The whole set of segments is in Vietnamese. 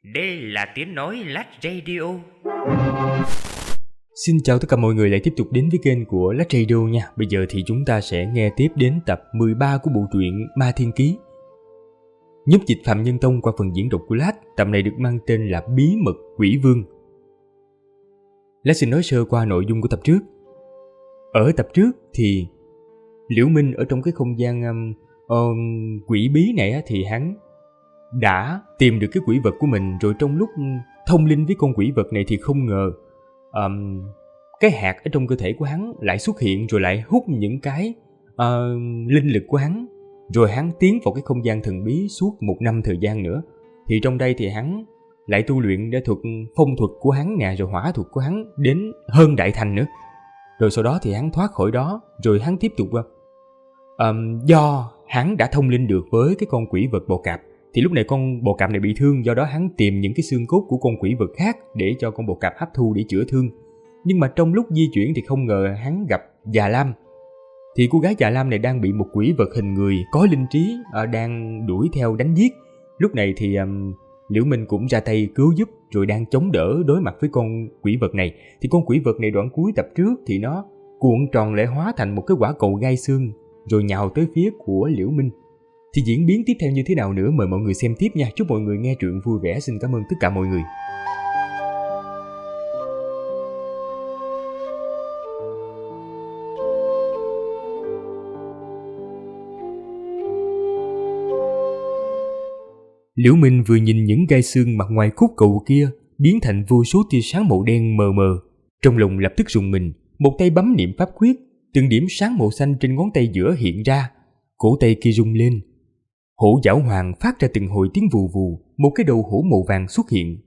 Đây là tiếng nói Lách Radio. Xin chào tất cả mọi người lại tiếp tục đến với kênh của Lách Radio nha. Bây giờ thì chúng ta sẽ nghe tiếp đến tập 13 của bộ truyện Ma Thiên Ký. Nhúc dịch Phạm Nhân Tông qua phần diễn đọc của Lách. Tập này được mang tên là Bí mật Quỷ Vương. Lách xin nói sơ qua nội dung của tập trước. Ở tập trước thì Liễu Minh ở trong cái không gian quỷ bí này á, thì hắn đã tìm được cái quỷ vật của mình. Rồi trong lúc thông linh với con quỷ vật này thì không ngờ cái hạt ở trong cơ thể của hắn lại xuất hiện, rồi lại hút những cái linh lực của hắn. Rồi hắn tiến vào cái không gian thần bí suốt 1 năm thời gian nữa. Thì trong đây thì hắn lại tu luyện để thuật phong thuật của hắn nè, rồi hỏa thuật của hắn đến hơn đại thành nữa. Rồi sau đó thì hắn thoát khỏi đó, rồi hắn tiếp tục do hắn đã thông linh được với cái con quỷ vật bò cạp. Thì lúc này con bò cạp này bị thương, do đó hắn tìm những cái xương cốt của con quỷ vật khác để cho con bò cạp hấp thu để chữa thương. Nhưng mà trong lúc di chuyển thì không ngờ hắn gặp Già Lam. Thì cô gái Già Lam này đang bị một quỷ vật hình người có linh trí đang đuổi theo đánh giết. Lúc này thì Liễu Minh cũng ra tay cứu giúp, rồi đang chống đỡ đối mặt với con quỷ vật này. Thì con quỷ vật này đoạn cuối tập trước thì nó cuộn tròn lại hóa thành một cái quả cầu gai xương, rồi nhào tới phía của Liễu Minh. Thì diễn biến tiếp theo như thế nào nữa mời mọi người xem tiếp nha. Chúc mọi người nghe truyện vui vẻ. Xin cảm ơn tất cả mọi người. Liễu Minh vừa nhìn những gai xương mặt ngoài khúc cầu kia biến thành vô số tia sáng màu đen mờ mờ, trong lòng lập tức rùng mình. Một tay bấm niệm pháp quyết, từng điểm sáng màu xanh trên ngón tay giữa hiện ra. Cổ tay kia rung lên, hổ giảo hoàng phát ra từng hồi tiếng vù vù. Một cái đầu hổ màu vàng xuất hiện.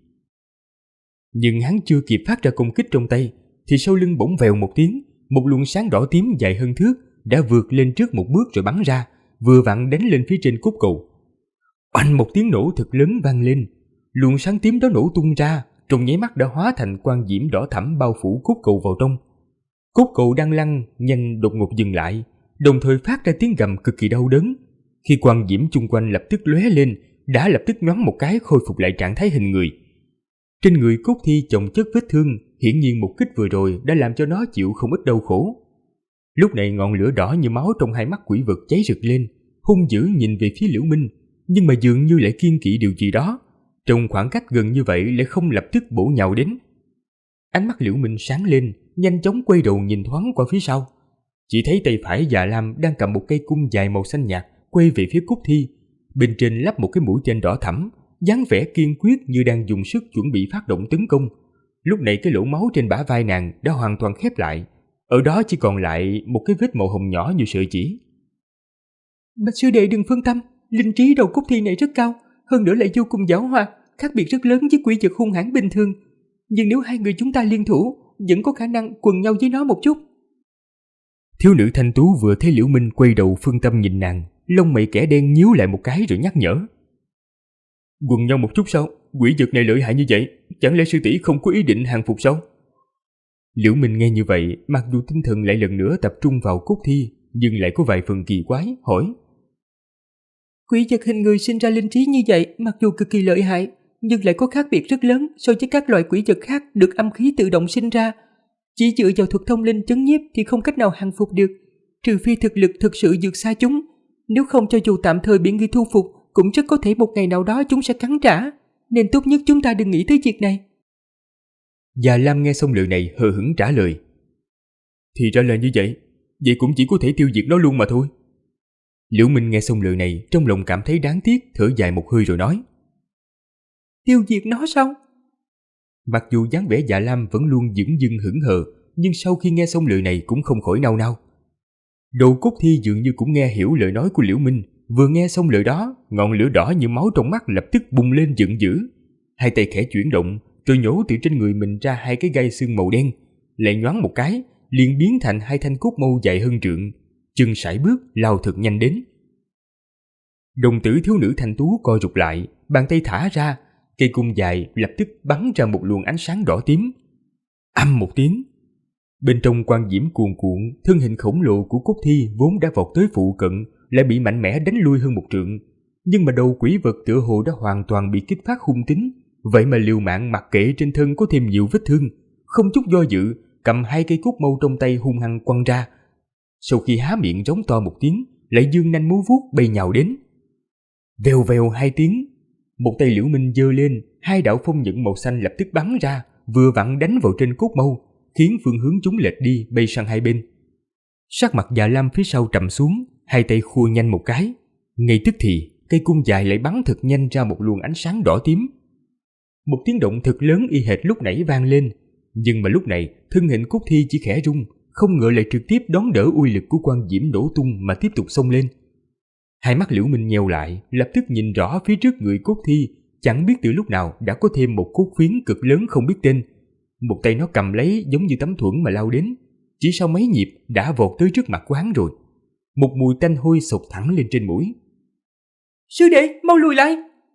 Nhưng hắn chưa kịp phát ra công kích trong tay thì sau lưng bỗng vèo một tiếng, một luồng sáng đỏ tím dài hơn thước đã vượt lên trước một bước rồi bắn ra, vừa vặn đánh lên phía trên cúc cầu. Oanh, một tiếng nổ thật lớn vang lên. Luồng sáng tím đó nổ tung ra, trong nháy mắt đã hóa thành quang diễm đỏ thẫm bao phủ cúc cầu vào trong. Cúc cầu đang lăn nhanh đột ngột dừng lại, đồng thời phát ra tiếng gầm cực kỳ đau đớn. Khi quang diễm chung quanh lập tức lóe lên, đã lập tức nhoáng một cái khôi phục lại trạng thái hình người. Trên người cốt thi chồng chất vết thương, hiển nhiên một kích vừa rồi đã làm cho nó chịu không ít đau khổ. Lúc này ngọn lửa đỏ như máu trong hai mắt quỷ vật cháy rực lên, hung dữ nhìn về phía Liễu Minh, nhưng mà dường như lại kiêng kỵ điều gì đó. Trong khoảng cách gần như vậy lại không lập tức bổ nhào đến. Ánh mắt Liễu Minh sáng lên, nhanh chóng quay đầu nhìn thoáng qua phía sau. Chỉ thấy tay phải Già Lam đang cầm một cây cung dài màu xanh nhạt quay về phía cốt thi, bên trên lắp một cái mũi tên đỏ thẫm, dáng vẻ kiên quyết như đang dùng sức chuẩn bị phát động tấn công. Lúc này cái lỗ máu trên bả vai nàng đã hoàn toàn khép lại, ở đó chỉ còn lại một cái vết màu hồng nhỏ như sợi chỉ. Bạch sư đệ đừng phân tâm, linh trí đầu cốt thi này rất cao, hơn nữa lại vô cùng giảo hoạt, khác biệt rất lớn với quỷ vật hung hãn bình thường. Nhưng nếu hai người chúng ta liên thủ, vẫn có khả năng quần nhau với nó một chút. Thiếu nữ thanh tú vừa thấy Liễu Minh quay đầu phân tâm nhìn nàng, lông mày kẻ đen nhíu lại một cái rồi nhắc nhở. Quần nhau một chút sao? Quỷ vật này lợi hại như vậy, chẳng lẽ sư tỷ không có ý định hàng phục sao? Liễu Minh nghe như vậy, mặc dù tinh thần lại lần nữa tập trung vào cốt thi, nhưng lại có vài phần kỳ quái, hỏi. Quỷ vật hình người sinh ra linh trí như vậy, mặc dù cực kỳ lợi hại, nhưng lại có khác biệt rất lớn so với các loại quỷ vật khác được âm khí tự động sinh ra. Chỉ dựa vào thuật thông linh chấn nhiếp thì không cách nào hàng phục được, trừ phi thực lực thực sự vượt xa chúng. Nếu không, cho dù tạm thời bị ngươi thu phục, cũng rất có thể một ngày nào đó chúng sẽ cắn trả, nên tốt nhất chúng ta đừng nghĩ tới việc này. Già Lam nghe xong lời này hờ hững trả lời. Thì ra là như vậy, vậy cũng chỉ có thể tiêu diệt nó luôn mà thôi. Liễu Minh nghe xong lời này, trong lòng cảm thấy đáng tiếc, thở dài một hơi rồi nói. Tiêu diệt nó sao? Mặc dù dáng vẻ Dạ Lam vẫn luôn dửng dưng hững hờ, nhưng sau khi nghe xong lời này cũng không khỏi nao nao. Đầu cốt thi dường như cũng nghe hiểu lời nói của Liễu Minh, vừa nghe xong lời đó, ngọn lửa đỏ như máu trong mắt lập tức bùng lên giận dữ. Hai tay khẽ chuyển động, rồi nhổ từ trên người mình ra hai cái gai xương màu đen, lại nhoáng một cái, liền biến thành hai thanh cốt mâu dài hơn trượng, chân sải bước lao thật nhanh đến. Đồng tử thiếu nữ thanh tú co rụt lại, bàn tay thả ra, cây cung dài lập tức bắn ra một luồng ánh sáng đỏ tím. Âm một tiếng, bên trong quang diễm cuồn cuộn, thân hình khổng lồ của cốt thi vốn đã vọt tới phụ cận lại bị mạnh mẽ đánh lui hơn một trượng. Nhưng mà đầu quỷ vật tựa hồ đã hoàn toàn bị kích phát hung tính, vậy mà liều mạng mặc kệ trên thân có thêm nhiều vết thương, không chút do dự cầm 2 cây cốt mâu trong tay hung hăng quăng ra. Sau khi há miệng rống to một tiếng, lại giương nanh múa vuốt bay nhào đến. Vèo vèo 2 tiếng, một tay Liễu Minh giơ lên, 2 đạo phong nhận màu xanh lập tức bắn ra, vừa vặn đánh vào trên cốt mâu, khiến phương hướng chúng lệch đi, bay sang hai bên. Sắc mặt Già Lam phía sau trầm xuống, 2 tay khua nhanh một cái, ngay tức thì cây cung dài lại bắn thật nhanh ra một luồng ánh sáng đỏ tím. Một tiếng động thật lớn y hệt lúc nãy vang lên, nhưng mà lúc này thân hình Cốt Thi chỉ khẽ rung, không ngờ lại trực tiếp đón đỡ uy lực của quan diễm nổ tung mà tiếp tục xông lên. Hai mắt Liễu Minh nheo lại, lập tức nhìn rõ phía trước người Cốt Thi, chẳng biết từ lúc nào đã có thêm một cốt phiến cực lớn không biết tên. Một tay nó cầm lấy giống như tấm thuẫn mà lao đến, chỉ sau mấy nhịp đã vọt tới trước mặt của hắn rồi. Một mùi tanh hôi sộc thẳng lên trên mũi. Sư đệ, mau lùi lại!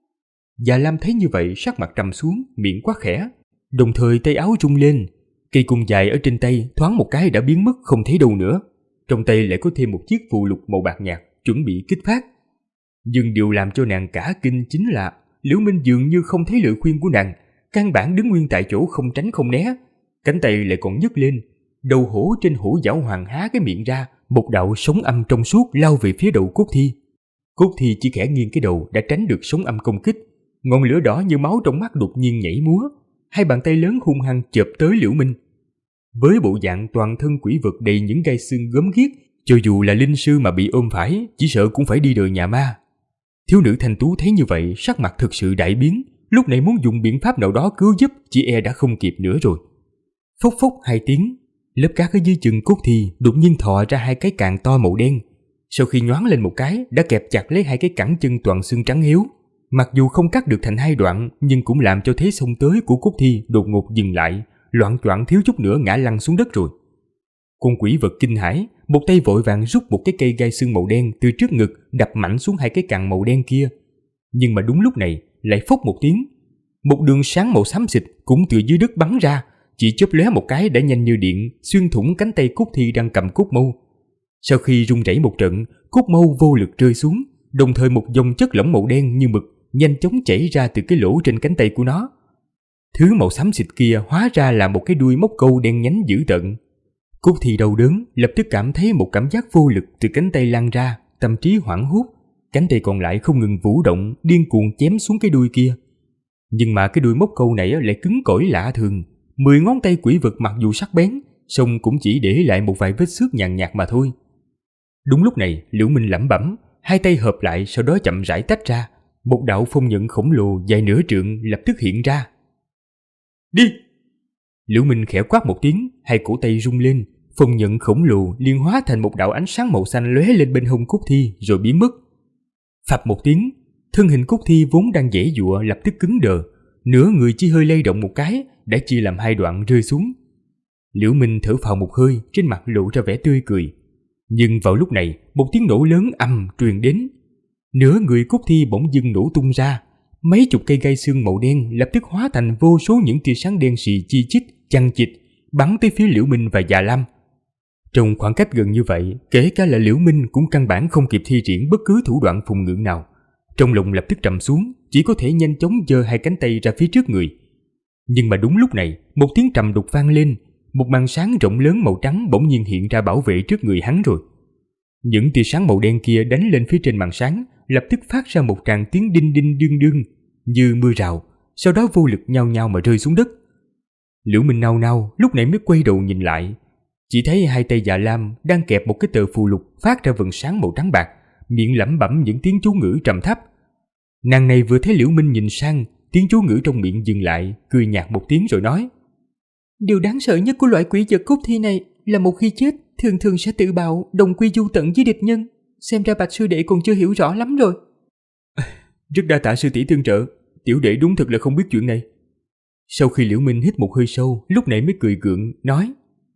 Già Lam thấy như vậy sắc mặt trầm xuống, miệng quát khẽ, đồng thời tay áo rung lên. Cây cung dài ở trên tay thoáng một cái đã biến mất không thấy đâu nữa. Trong tay lại có thêm một chiếc phù lục màu bạc nhạt chuẩn bị kích phát. Nhưng điều làm cho nàng cả kinh chính là Liễu Minh dường như không thấy lời khuyên của nàng, căn bản đứng nguyên tại chỗ không tránh không né, cánh tay lại còn nhấc lên, đầu hổ trên hổ giảo hoàng há cái miệng ra, một đạo sóng âm trong suốt lao về phía đầu Cốt Thi. Cốt Thi chỉ khẽ nghiêng cái đầu đã tránh được sóng âm công kích, ngọn lửa đỏ như máu trong mắt đột nhiên nhảy múa, 2 bàn tay lớn hung hăng chộp tới Liễu Minh. Với bộ dạng toàn thân quỷ vật đầy những gai xương gớm ghiếc, cho dù là linh sư mà bị ôm phải, chỉ sợ cũng phải đi đời nhà ma. Thiếu nữ thanh tú thấy như vậy, sắc mặt thực sự đại biến, lúc này muốn dùng biện pháp nào đó cứu giúp, chỉ e đã không kịp nữa rồi. Phốc phốc 2 tiếng, lớp cát ở dưới chân Cốt Thi đột nhiên thò ra 2 cái càng to màu đen. Sau khi nhoáng lên một cái, đã kẹp chặt lấy 2 cái cẳng chân toàn xương trắng hiếu. Mặc dù không cắt được thành 2 đoạn, nhưng cũng làm cho thế xông tới của Cốt Thi đột ngột dừng lại, loạng choạng thiếu chút nữa ngã lăn xuống đất rồi. Con quỷ vật kinh hãi, một tay vội vàng rút một cái cây gai xương màu đen từ trước ngực đập mạnh xuống 2 cái càng màu đen kia. Nhưng mà đúng lúc này lại phốc một tiếng, một đường sáng màu xám xịt cũng từ dưới đất bắn ra, chỉ chớp lóe một cái đã nhanh như điện xuyên thủng cánh tay Cốt Thi đang cầm cốt mâu. Sau khi rung rẩy một trận, cốt mâu vô lực rơi xuống, đồng thời một dòng chất lỏng màu đen như mực nhanh chóng chảy ra từ cái lỗ trên cánh tay của nó. Thứ màu xám xịt kia hóa ra là một cái đuôi móc câu đen nhánh dữ tợn. Cốt Thi đau đớn, lập tức cảm thấy một cảm giác vô lực từ cánh tay lan ra, tâm trí hoảng hốt, cánh tay còn lại không ngừng vũ động, điên cuồng chém xuống cái đuôi kia. Nhưng mà cái đuôi móc câu này lại cứng cỏi lạ thường, 10 ngón tay quỷ vật mặc dù sắc bén, song cũng chỉ để lại một vài vết xước nhàn nhạt mà thôi. Đúng lúc này, Liễu Minh lẩm bẩm, 2 tay hợp lại, sau đó chậm rãi tách ra, một đạo phong nhận khổng lồ dài nửa trượng lập tức hiện ra. Đi! Liễu Minh khẽ quát một tiếng, 2 cổ tay rung lên, phong nhận khổng lồ liên hóa thành một đạo ánh sáng màu xanh lóe lên bên hông Cốt Thi rồi biến mất. Phập một tiếng, thân hình Cốt Thi vốn đang giãy giụa lập tức cứng đờ, nửa người chỉ hơi lay động một cái đã chia làm 2 đoạn rơi xuống. Liễu Minh thở phào một hơi, trên mặt lộ ra vẻ tươi cười. Nhưng vào lúc này, một tiếng nổ lớn ầm truyền đến, nửa người Cốt Thi bỗng dưng nổ tung ra, mấy chục cây gai xương màu đen lập tức hóa thành vô số những tia sáng đen sì chi chít, chằng chịt bắn tới phía Liễu Minh và Già Lam. Trong khoảng cách gần như vậy, kể cả là Liễu Minh cũng căn bản không kịp thi triển bất cứ thủ đoạn phùng ngự nào. Trong lòng lập tức trầm xuống, chỉ có thể nhanh chóng giơ 2 cánh tay ra phía trước người. Nhưng mà đúng lúc này, một tiếng trầm đục vang lên, một màn sáng rộng lớn màu trắng bỗng nhiên hiện ra bảo vệ trước người hắn rồi. Những tia sáng màu đen kia đánh lên phía trên màn sáng, lập tức phát ra một tràng tiếng đinh đinh đương đương như mưa rào, sau đó vô lực nhao nhao mà rơi xuống đất. Liễu Minh nao nao lúc này mới quay đầu nhìn lại, chỉ thấy 2 tay Già Lam đang kẹp một cái tờ phù lục phát ra vầng sáng màu trắng bạc, miệng lẩm bẩm những tiếng chú ngữ trầm thấp. Nàng này vừa thấy Liễu Minh nhìn sang, tiếng chú ngữ trong miệng dừng lại, cười nhạt một tiếng rồi nói: Điều đáng sợ nhất của loại quỷ vật Cốt Thi này là một khi chết thường thường sẽ tự bạo, đồng quy du tận với địch nhân. Xem ra Bạch sư đệ còn chưa hiểu rõ lắm rồi. Rất đa tạ sư tỷ tương trợ, tiểu đệ đúng thật là không biết chuyện này. Sau khi Liễu Minh hít một hơi sâu, lúc này mới cười gượng nói: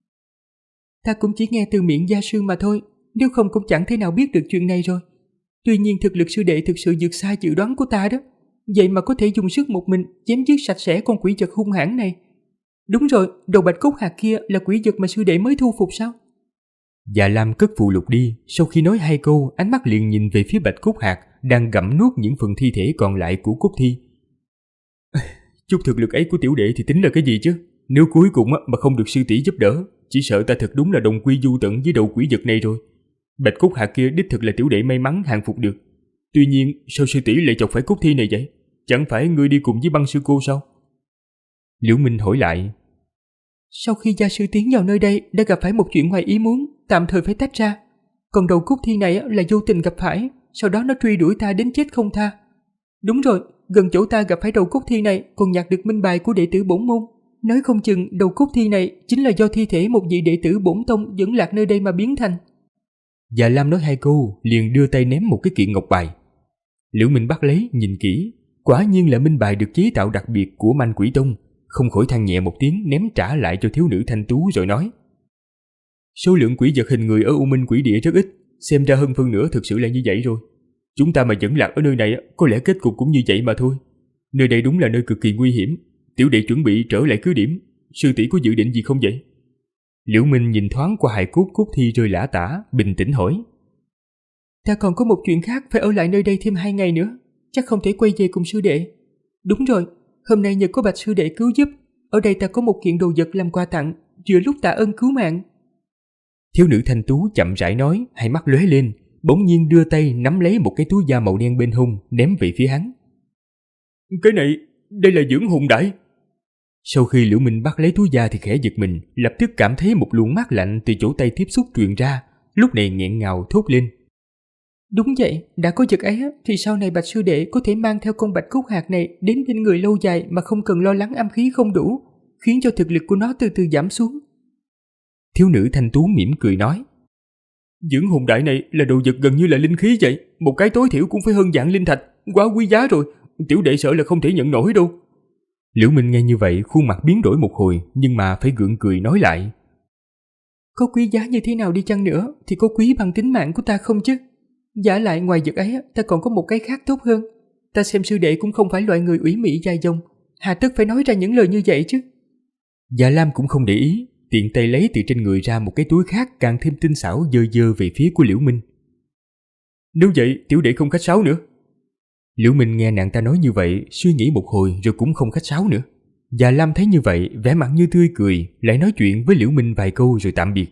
Ta cũng chỉ nghe từ miệng gia sư mà thôi, nếu không cũng chẳng thể nào biết được chuyện này rồi. Tuy nhiên thực lực sư đệ thực sự vượt xa dự đoán của ta đó, vậy mà có thể dùng sức một mình chém giết sạch sẽ con quỷ vật hung hãn này. Đúng rồi, đầu bạch cốt hạt kia là quỷ vật mà sư đệ mới thu phục sao? Già Lam cất phù lục đi, sau khi nói 2 câu, ánh mắt liền nhìn về phía bạch cốt hạt đang gặm nuốt những phần thi thể còn lại của Cốt Thi. Chút thực lực ấy của tiểu đệ thì tính là cái gì chứ? Nếu cuối cùng mà không được sư tỷ giúp đỡ, chỉ sợ ta thật đúng là đồng quy du tận với đầu quỷ vật này rồi. Bạch cốt hạt kia đích thực là tiểu đệ may mắn hàng phục được. Tuy nhiên, sao sư tỷ lại chọc phải cốt thi này vậy? Chẳng phải ngươi đi cùng với Băng sư cô sao? Liễu Minh hỏi lại. Sau khi gia sư tiến vào nơi đây đã gặp phải một chuyện ngoài ý muốn, tạm thời phải tách ra. Còn đầu cốt thi này là vô tình gặp phải, sau đó nó truy đuổi ta đến chết không tha. Đúng rồi, gần chỗ ta gặp phải đầu cốt thi này còn nhặt được minh bài của đệ tử bổn môn. Nói không chừng đầu cốt thi này chính là do thi thể một vị đệ tử bổn tông dẫn lạc nơi đây mà biến thành. Dạ Lam nói 2 câu liền đưa tay ném một cái kiện ngọc bài. Liễu Minh bắt lấy nhìn kỹ, quả nhiên là minh bài được chế tạo đặc biệt của Manh Quỷ Tông, không khỏi than nhẹ một tiếng ném trả lại cho thiếu nữ thanh tú rồi nói. Số lượng quỷ vật hình người ở U Minh Quỷ Địa rất ít, xem ra hơn phân nửa thực sự là như vậy rồi. Chúng ta mà dẫn lạc ở nơi này có lẽ kết cục cũng như vậy mà thôi. Nơi đây đúng là nơi cực kỳ nguy hiểm, tiểu đệ chuẩn bị trở lại cứ điểm. Sư tỷ có dự định gì không vậy? Liễu Minh nhìn thoáng qua hài cốt cốt thi rơi lả tả, bình tĩnh hỏi. Ta còn có một chuyện khác phải ở lại nơi đây thêm 2 ngày nữa, chắc không thể quay về cùng sư đệ. Đúng rồi, hôm nay nhờ có Bạch sư đệ cứu giúp, ở đây ta có một kiện đồ vật làm quà tặng, vừa lúc tạ ơn cứu mạng. Thiếu nữ thanh tú chậm rãi nói, hai mắt lóe lên, bỗng nhiên đưa tay nắm lấy một cái túi da màu đen bên hông, ném về phía hắn. Cái này, đây là dưỡng hồn đãi. Sau khi Liễu Minh bắt lấy túi da thì khẽ giật mình, lập tức cảm thấy một luồng mát lạnh từ chỗ tay tiếp xúc truyền ra, lúc này nghẹn ngào thốt lên. Đúng vậy, đã có vật ấy thì sau này Bạch sư đệ có thể mang theo con bạch cốt hạt này đến bên người lâu dài mà không cần lo lắng âm khí không đủ, khiến cho thực lực của nó từ từ giảm xuống. Thiếu nữ thanh tú mỉm cười nói. Dưỡng hồn đại này là đồ vật gần như là linh khí vậy, một cái tối thiểu cũng phải hơn vạn linh thạch, quá quý giá rồi, tiểu đệ sợ là không thể nhận nổi đâu. Liễu Minh nghe như vậy khuôn mặt biến đổi một hồi, nhưng mà phải gượng cười nói lại. Có quý giá như thế nào đi chăng nữa thì có quý bằng tính mạng của ta không chứ? Giả lại ngoài vật ấy ta còn có một cái khác tốt hơn. Ta xem sư đệ cũng không phải loại người ủy mị dai dông, hà tất phải nói ra những lời như vậy chứ. Dạ Lam cũng không để ý, tiện tay lấy từ trên người ra một cái túi khác càng thêm tinh xảo dơ dơ về phía của Liễu Minh. Nếu vậy tiểu đệ không khách sáo nữa. Liễu Minh nghe nàng ta nói như vậy, suy nghĩ một hồi rồi cũng không khách sáo nữa. Dạ Lam thấy như vậy, vẻ mặt như tươi cười, lại nói chuyện với Liễu Minh vài câu rồi tạm biệt.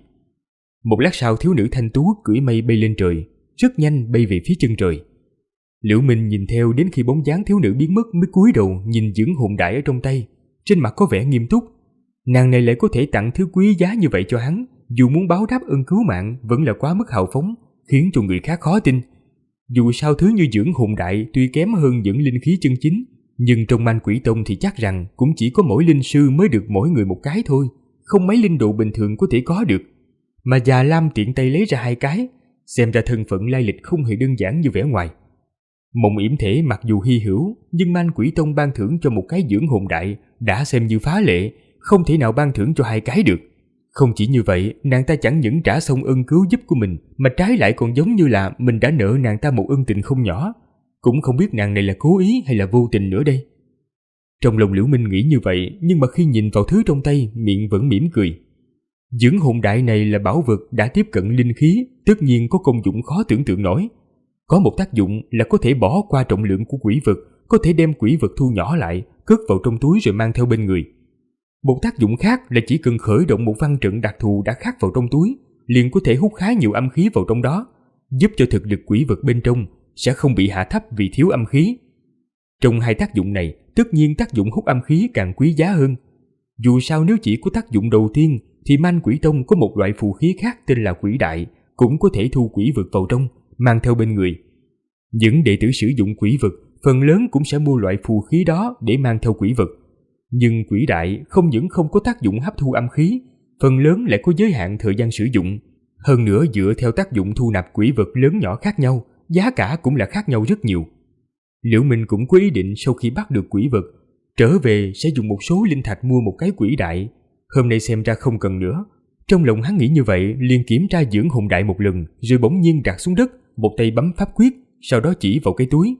Một lát sau thiếu nữ thanh tú cưỡi mây bay lên trời, rất nhanh bay về phía chân trời. Liễu Minh nhìn theo đến khi bóng dáng thiếu nữ biến mất mới cúi đầu nhìn dưỡng hồn đại ở trong tay, trên mặt có vẻ nghiêm túc. Nàng này lại có thể tặng thứ quý giá như vậy cho hắn, dù muốn báo đáp ơn cứu mạng vẫn là quá mức hào phóng, khiến cho người khác khó tin. Dù sao thứ như dưỡng hồn đại tuy kém hơn những linh khí chân chính, nhưng trong Manh Quỷ Tông thì chắc rằng cũng chỉ có mỗi linh sư mới được mỗi người một cái thôi, không mấy linh độ bình thường có thể có được. Mà già Lam tiện tay lấy ra 2 cái, xem ra thân phận lai lịch không hề đơn giản như vẻ ngoài. Mộng yểm thể mặc dù hy hữu, nhưng Manh Quỷ Tông ban thưởng cho một cái dưỡng hồn đại đã xem như phá lệ, không thể nào ban thưởng cho 2 cái được. Không chỉ như vậy, nàng ta chẳng những trả xong ơn cứu giúp của mình, mà trái lại còn giống như là mình đã nợ nàng ta một ân tình không nhỏ. Cũng không biết nàng này là cố ý hay là vô tình nữa đây. Trong lòng Liễu Minh nghĩ như vậy, nhưng mà khi nhìn vào thứ trong tay, miệng vẫn mỉm cười. Dưỡng hồn đại này là bảo vật đã tiếp cận linh khí, tất nhiên có công dụng khó tưởng tượng nổi. Có một tác dụng là có thể bỏ qua trọng lượng của quỷ vật, có thể đem quỷ vật thu nhỏ lại, cất vào trong túi rồi mang theo bên người. Một tác dụng khác là chỉ cần khởi động một văn trận đặc thù đã khắc vào trong túi, liền có thể hút khá nhiều âm khí vào trong đó, giúp cho thực lực quỷ vật bên trong sẽ không bị hạ thấp vì thiếu âm khí. Trong 2 tác dụng này, tất nhiên tác dụng hút âm khí càng quý giá hơn. Dù sao nếu chỉ có tác dụng đầu tiên thì Manh Quỷ Tông có một loại phù khí khác tên là quỷ đại, cũng có thể thu quỷ vật vào trong, mang theo bên người. Những đệ tử sử dụng quỷ vật phần lớn cũng sẽ mua loại phù khí đó để mang theo quỷ vật. Nhưng quỷ đại không những không có tác dụng hấp thu âm khí, phần lớn lại có giới hạn thời gian sử dụng. Hơn nữa dựa theo tác dụng thu nạp quỷ vật lớn nhỏ khác nhau, giá cả cũng là khác nhau rất nhiều. Liễu Minh cũng có ý định sau khi bắt được quỷ vật, trở về sẽ dùng một số linh thạch mua một cái quỷ đại. Hôm nay xem ra không cần nữa. Trong lòng hắn nghĩ như vậy, liền kiểm tra dưỡng hồn đại một lần, rồi bỗng nhiên đặt xuống đất, một tay bấm pháp quyết, sau đó chỉ vào cái túi.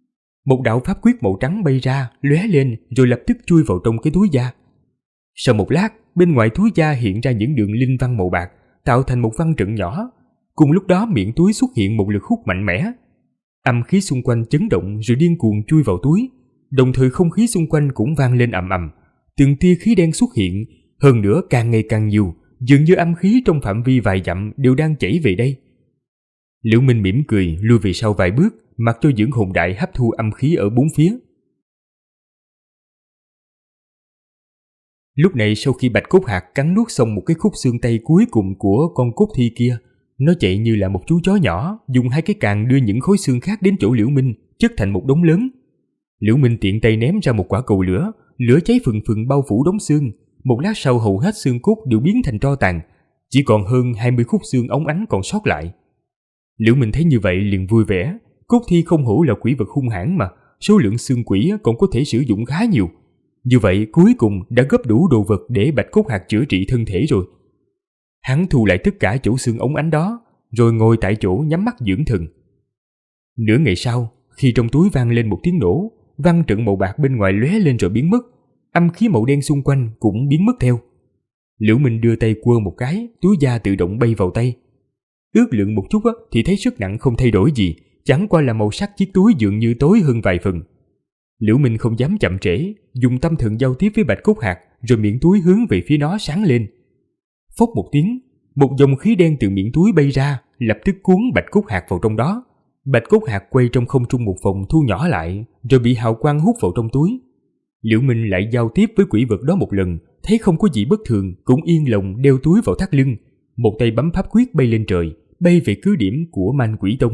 Một đạo pháp quyết màu trắng bay ra, lóe lên rồi lập tức chui vào trong cái túi da. Sau một lát, bên ngoài túi da hiện ra những đường linh văn màu bạc, tạo thành một văn trận nhỏ. Cùng lúc đó miệng túi xuất hiện một lực hút mạnh mẽ. Âm khí xung quanh chấn động rồi điên cuồng chui vào túi. đồng thời không khí xung quanh cũng vang lên ầm ầm. Từng tia khí đen xuất hiện, hơn nữa càng ngày càng nhiều, dường như âm khí trong phạm vi vài dặm đều đang chảy về đây. Liễu Minh mỉm cười lui về sau vài bước, mặc cho dưỡng hồn đại hấp thu âm khí ở bốn phía. Lúc này sau khi Bạch Cốt Hạc cắn nuốt xong một cái khúc xương tay cuối cùng của con cốt thi kia, nó chạy như là một chú chó nhỏ, dùng hai cái càng đưa những khối xương khác đến chỗ Liễu Minh, chất thành một đống lớn. Liễu Minh tiện tay ném ra một quả cầu lửa, lửa cháy phừng phừng bao phủ đống xương. Một lát sau hầu hết xương cốt đều biến thành tro tàn, chỉ còn hơn 20 khúc xương óng ánh còn sót lại. Liễu Minh thấy như vậy liền vui vẻ, cốt thi không hổ là quỷ vật hung hãn mà, số lượng xương quỷ còn có thể sử dụng khá nhiều. Như vậy cuối cùng đã góp đủ đồ vật để Bạch Cốt Hạc chữa trị thân thể rồi. Hắn thu lại tất cả chỗ xương ống ánh đó, rồi ngồi tại chỗ nhắm mắt dưỡng thần. Nửa ngày sau, khi trong túi vang lên một tiếng nổ, văn trận màu bạc bên ngoài lóe lên rồi biến mất, âm khí màu đen xung quanh cũng biến mất theo. Liễu Minh đưa tay quơ một cái, túi da tự động bay vào tay. Ước lượng một chút thì thấy sức nặng không thay đổi gì, chẳng qua là màu sắc chiếc túi dường như tối hơn vài phần. Liễu Minh không dám chậm trễ, dùng tâm thần giao tiếp với Bạch Cốt Hạc, rồi miệng túi hướng về phía nó sáng lên. Phốc một tiếng, một dòng khí đen từ miệng túi bay ra, lập tức cuốn Bạch Cốt Hạc vào trong đó. Bạch Cốt Hạc quay trong không trung một vòng thu nhỏ lại, rồi bị hào quang hút vào trong túi. Liễu Minh lại giao tiếp với quỷ vật đó một lần, thấy không có gì bất thường, cũng yên lòng đeo túi vào thắt lưng, một tay bấm pháp quyết bay lên trời, bay về cứ điểm của Man Quỷ Tông.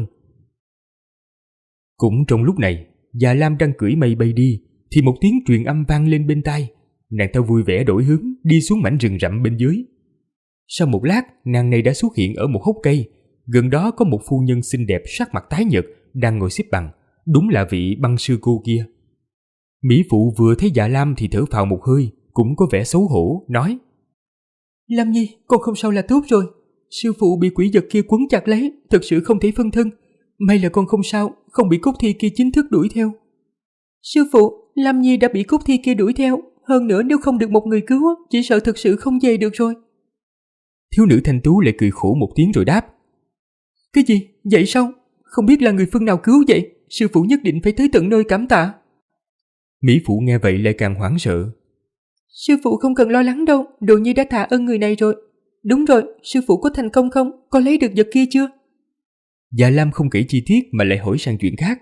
Cũng trong lúc này, Già Lam đang cưỡi mây bay đi, thì một tiếng truyền âm vang lên bên tai. Nàng ta vui vẻ đổi hướng, đi xuống mảnh rừng rậm bên dưới. Sau một lát, nàng này đã xuất hiện ở một hốc cây. Gần đó có một phu nhân xinh đẹp sắc mặt tái nhợt đang ngồi xếp bằng, đúng là vị băng sư cô kia. Mỹ phụ vừa thấy Dạ Lam thì thở phào một hơi, cũng có vẻ xấu hổ, nói: Lam Nhi, con không sao là tốt rồi. Sư phụ bị quỷ vật kia quấn chặt lấy, thật sự không thể phân thân. May là con không sao, không bị cốt thi kia chính thức đuổi theo. Sư phụ, Lam Nhi đã bị cốt thi kia đuổi theo, hơn nữa nếu không được một người cứu, chỉ sợ thực sự không về được rồi. Thiếu nữ thanh tú lại cười khổ một tiếng rồi đáp: Cái gì? Vậy sao? Không biết là người phương nào cứu vậy? Sư phụ nhất định phải tới tận nơi cảm tạ. Mỹ phụ nghe vậy lại càng hoảng sợ. Sư phụ không cần lo lắng đâu, Đồ Nhi đã tạ ơn người này rồi. Đúng rồi, sư phụ có thành công không? Có lấy được vật kia chưa? Dạ Lam không kể chi tiết mà lại hỏi sang chuyện khác.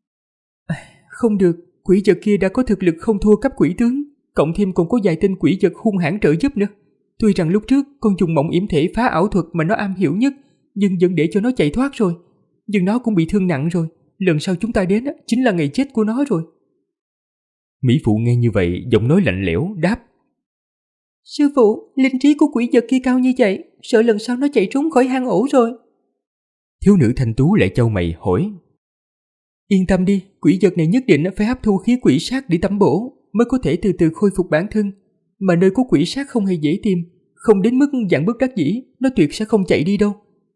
Không được, quỷ vật kia đã có thực lực không thua cấp quỷ tướng, cộng thêm còn có vài tên quỷ vật hung hãn trợ giúp nữa. Tuy rằng lúc trước con dùng mộng yểm thể phá ảo thuật mà nó am hiểu nhất, nhưng vẫn để cho nó chạy thoát rồi. Nhưng nó cũng bị thương nặng rồi, lần sau chúng ta đến chính là ngày chết của nó rồi. Mỹ phụ nghe như vậy, giọng nói lạnh lẽo đáp: Sư phụ, linh trí của quỷ vật kia cao như vậy, sợ lần sau nó chạy trốn khỏi hang ổ rồi. Thiếu nữ thanh tú lại chau mày hỏi: Yên tâm đi, quỷ vật này nhất định phải hấp thu khí quỷ sát để tẩm bổ, mới có thể từ từ khôi phục bản thân. Mà nơi có quỷ sát không hề dễ tìm, không đến mức dặn bất đắc dĩ, nó tuyệt sẽ không chạy đi đâu.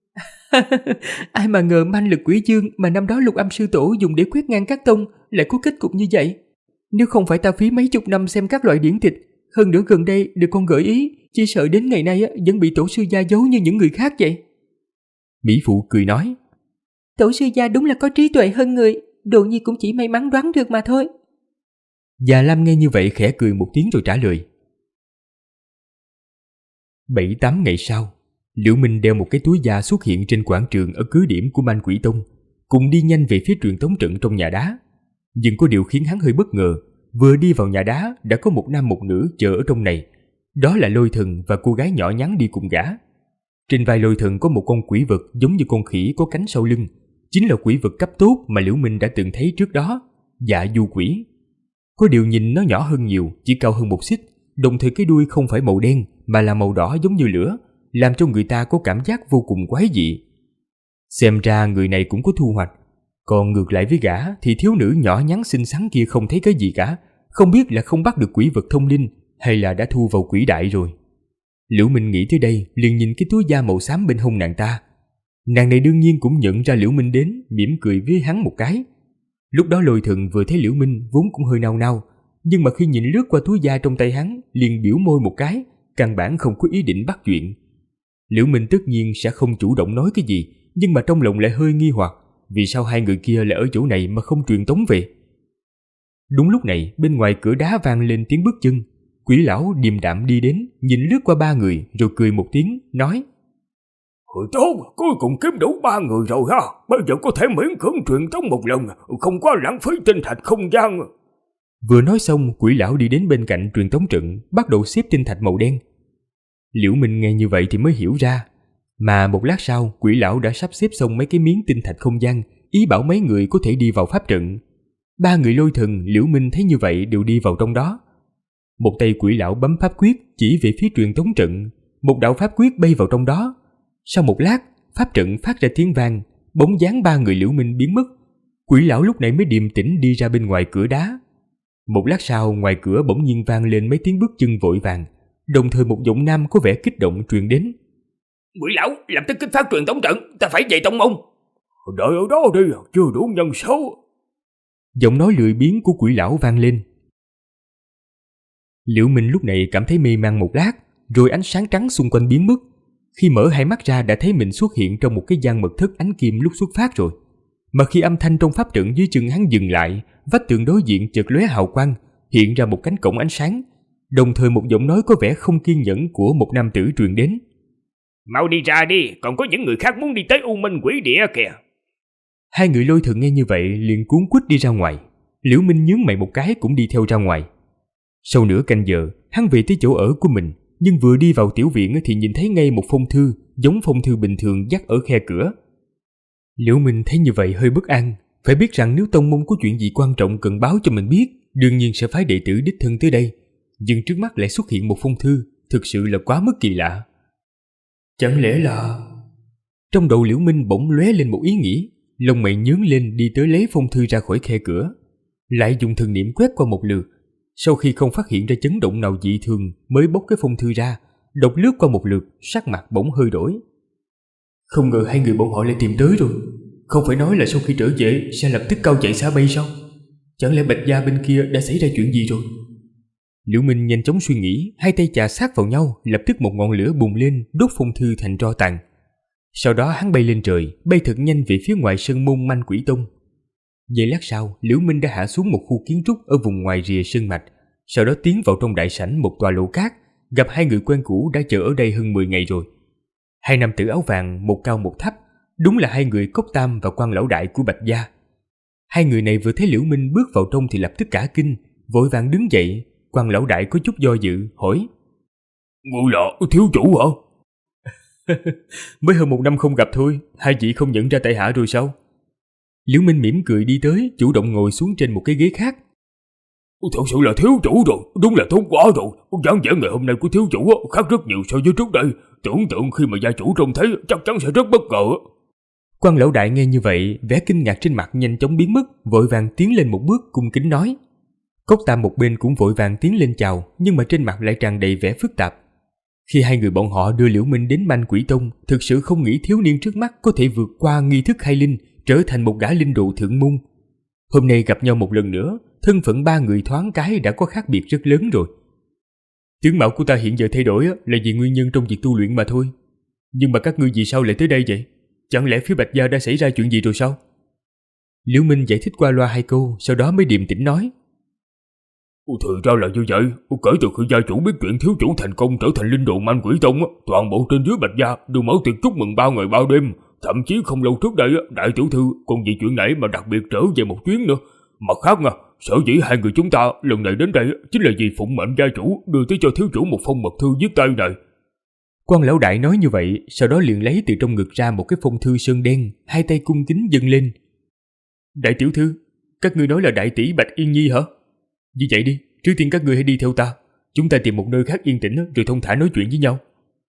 Ai mà ngờ manh lực quỷ dương mà năm đó Lục Âm sư tổ dùng để quét ngang các tông lại có kết cục như vậy. Nếu không phải ta phí mấy chục năm xem các loại điển tịch, hơn nữa gần đây được con gợi ý, chỉ sợ đến ngày nay vẫn bị tổ sư gia giấu như những người khác vậy. Mỹ phụ cười nói: Tổ sư gia đúng là có trí tuệ hơn người, Đồ Nhi cũng chỉ may mắn đoán được mà thôi. Già Lam nghe như vậy khẽ cười một tiếng rồi trả lời. 7-8 ngày sau, Liễu Minh đeo một cái túi da xuất hiện trên quảng trường ở cứ điểm của Man Quỷ Tông, cùng đi nhanh về phía truyền tống trận trong nhà đá. Nhưng có điều khiến hắn hơi bất ngờ, vừa đi vào nhà đá đã có một nam một nữ chờ ở trong này. Đó là Lôi Thần và cô gái nhỏ nhắn đi cùng gã. Trên vai Lôi Thần có một con quỷ vật giống như con khỉ có cánh sau lưng, chính là quỷ vật cấp tốt mà Liễu Minh đã từng thấy trước đó, Dạ Du Quỷ. Có điều nhìn nó nhỏ hơn nhiều, chỉ cao hơn một xích, đồng thời cái đuôi không phải màu đen mà là màu đỏ giống như lửa, làm cho người ta có cảm giác vô cùng quái dị. Xem ra người này cũng có thu hoạch. Còn ngược lại với gã thì thiếu nữ nhỏ nhắn xinh xắn kia không thấy cái gì cả, không biết là không bắt được quỷ vật thông linh hay là đã thu vào quỷ đại rồi. Liễu Minh nghĩ tới đây liền nhìn cái túi da màu xám bên hông nàng ta. Nàng này đương nhiên cũng nhận ra Liễu Minh đến, mỉm cười với hắn một cái. Lúc đó Lôi Thần vừa thấy Liễu Minh vốn cũng hơi nao nao, nhưng mà khi nhìn lướt qua túi da trong tay hắn liền biểu môi một cái, căn bản không có ý định bắt chuyện. Liễu Minh tất nhiên sẽ không chủ động nói cái gì, nhưng mà trong lòng lại hơi nghi hoặc, vì sao hai người kia lại ở chỗ này mà không truyền tống về. Đúng lúc này, bên ngoài cửa đá vang lên tiếng bước chân. Quỷ lão điềm đạm đi đến, nhìn lướt qua ba người rồi cười một tiếng, nói: Tốt, cuối cùng kiếm đủ 3 người rồi ha. Bây giờ có thể miễn cưỡng truyền tống một lần, không có lãng phí tinh thạch không gian. Vừa nói xong, quỷ lão đi đến bên cạnh truyền tống trận, bắt đầu xếp tinh thạch màu đen. Liễu Minh nghe như vậy thì mới hiểu ra, mà một lát sau, quỷ lão đã sắp xếp xong mấy cái miếng tinh thạch không gian, ý bảo mấy người có thể đi vào pháp trận. 3 người lôi thần, Liễu Minh thấy như vậy đều đi vào trong đó. Một tay quỷ lão bấm pháp quyết chỉ về phía truyền tống trận, một đạo pháp quyết bay vào trong đó. Sau một lát, pháp trận phát ra tiếng vang, bóng dáng 3 người Liễu Minh biến mất. Quỷ lão lúc này mới điềm tĩnh đi ra bên ngoài cửa đá. Một lát sau, ngoài cửa bỗng nhiên vang lên mấy tiếng bước chân vội vàng, đồng thời một giọng nam có vẻ kích động truyền đến: Quỷ lão, lập tức kích phát truyền tống trận, ta phải về Tông Môn. Đợi ở đó đi, chưa đủ nhân số. Giọng nói lười biếng của quỷ lão vang lên. Liễu Minh lúc này cảm thấy mê man một lát, rồi ánh sáng trắng xung quanh biến mất. Khi mở hai mắt ra đã thấy mình xuất hiện trong một cái gian mật thất ánh kim lúc xuất phát rồi. Mà khi âm thanh trong pháp trận dưới chân hắn dừng lại, vách tường đối diện chợt lóe hào quang, hiện ra một cánh cổng ánh sáng. Đồng thời một giọng nói có vẻ không kiên nhẫn của một nam tử truyền đến: Mau đi ra đi, còn có những người khác muốn đi tới U Minh Quỷ Địa kìa. 2 người lôi thần nghe như vậy liền cuống quýt đi ra ngoài. Liễu Minh nhướng mày một cái cũng đi theo ra ngoài. Sau nửa canh giờ, hắn về tới chỗ ở của mình, nhưng vừa đi vào tiểu viện thì nhìn thấy ngay một phong thư giống phong thư bình thường dắt ở khe cửa. Liễu Minh thấy như vậy hơi bất an, phải biết rằng nếu tông môn có chuyện gì quan trọng cần báo cho mình biết, đương nhiên sẽ phái đệ tử đích thân tới đây. Nhưng trước mắt lại xuất hiện một phong thư, thực sự là quá mức kỳ lạ. Chẳng lẽ là... Trong đầu Liễu Minh bỗng lóe lên một ý nghĩ, lông mày nhướng lên đi tới lấy phong thư ra khỏi khe cửa, lại dùng thần niệm quét qua một lượt. Sau khi không phát hiện ra chấn động nào dị thường mới bốc cái phong thư ra, đọc lướt qua một lượt, sắc mặt bỗng hơi đổi. Không ngờ 2 người bọn họ lại tìm tới rồi. Không phải nói là sau khi trở về sẽ lập tức cao chạy xa bay sao? Chẳng lẽ Bạch Gia bên kia đã xảy ra chuyện gì rồi? Liễu Minh nhanh chóng suy nghĩ, 2 tay chà sát vào nhau, lập tức một ngọn lửa bùng lên, đốt phong thư thành tro tàn. Sau đó hắn bay lên trời, bay thật nhanh về phía ngoài sơn môn Manh Quỷ Tông. Giây lát sau, Liễu Minh đã hạ xuống một khu kiến trúc ở vùng ngoài rìa sơn mạch, sau đó tiến vào trong đại sảnh một tòa lầu cát, gặp 2 người quen cũ đã chờ ở đây hơn 10 ngày rồi. 2 nam tử áo vàng, một cao một thấp, đúng là 2 người Cốc Tam và Quan lão đại của Bạch Gia. 2 người này vừa thấy Liễu Minh bước vào trong thì lập tức cả kinh, vội vàng đứng dậy. Quan lão đại có chút do dự, hỏi: Ngươi là thiếu chủ hả? Mới hơn 1 năm không gặp thôi, 2 vị không nhận ra tại hạ rồi sao? Liễu Minh mỉm cười đi tới, chủ động ngồi xuống trên một cái ghế khác. Thật sự là thiếu chủ rồi, đúng là tốt quá rồi. dáng vẻ ngày hôm nay của thiếu chủ khác rất nhiều so với trước đây. Tưởng tượng khi mà gia chủ trông thấy chắc chắn sẽ rất bất ngờ. Quan lão đại nghe như vậy, vẻ kinh ngạc trên mặt nhanh chóng biến mất, vội vàng tiến lên một bước cung kính nói. Cốc Tam một bên cũng vội vàng tiến lên chào, nhưng mà trên mặt lại tràn đầy vẻ phức tạp. Khi 2 người bọn họ đưa Liễu Minh đến Manh Quỷ Tông, thực sự không nghĩ thiếu niên trước mắt có thể vượt qua nghi thức khai linh, trở thành một gã linh đồ thượng môn. Hôm nay gặp nhau một lần nữa, thân phận 3 người thoáng cái đã có khác biệt rất lớn rồi. Tướng mạo của ta hiện giờ thay đổi là vì nguyên nhân trong việc tu luyện mà thôi. Nhưng mà các ngươi vì sao lại tới đây vậy? Chẳng lẽ phía Bạch Gia đã xảy ra chuyện gì rồi sao? Liễu Minh giải thích qua loa 2 câu, sau đó mới điềm tĩnh nói. Thì ra là như vậy. Kể từ khi gia chủ biết chuyện thiếu chủ thành công trở thành linh đồ Manh Quỷ Tông, toàn bộ trên dưới Bạch Gia đều mở tiệc chúc mừng 3 ngày 3 đêm. Thậm chí không lâu trước đây, đại tiểu thư còn vì chuyện này mà đặc biệt trở về một chuyến nữa. Mặt khác sở dĩ 2 người chúng ta lần này đến đây chính là vì phụng mệnh gia chủ đưa tới cho thiếu chủ một phong mật thư viết tay này. Quan lão đại nói như vậy, sau đó liền lấy từ trong ngực ra một cái phong thư sơn đen, 2 tay cung kính dâng lên. Đại tiểu thư, các ngươi nói là đại tỷ Bạch Yên Nhi hả? Như vậy đi, trước tiên các ngươi hãy đi theo ta, chúng ta tìm một nơi khác yên tĩnh rồi thông thả nói chuyện với nhau.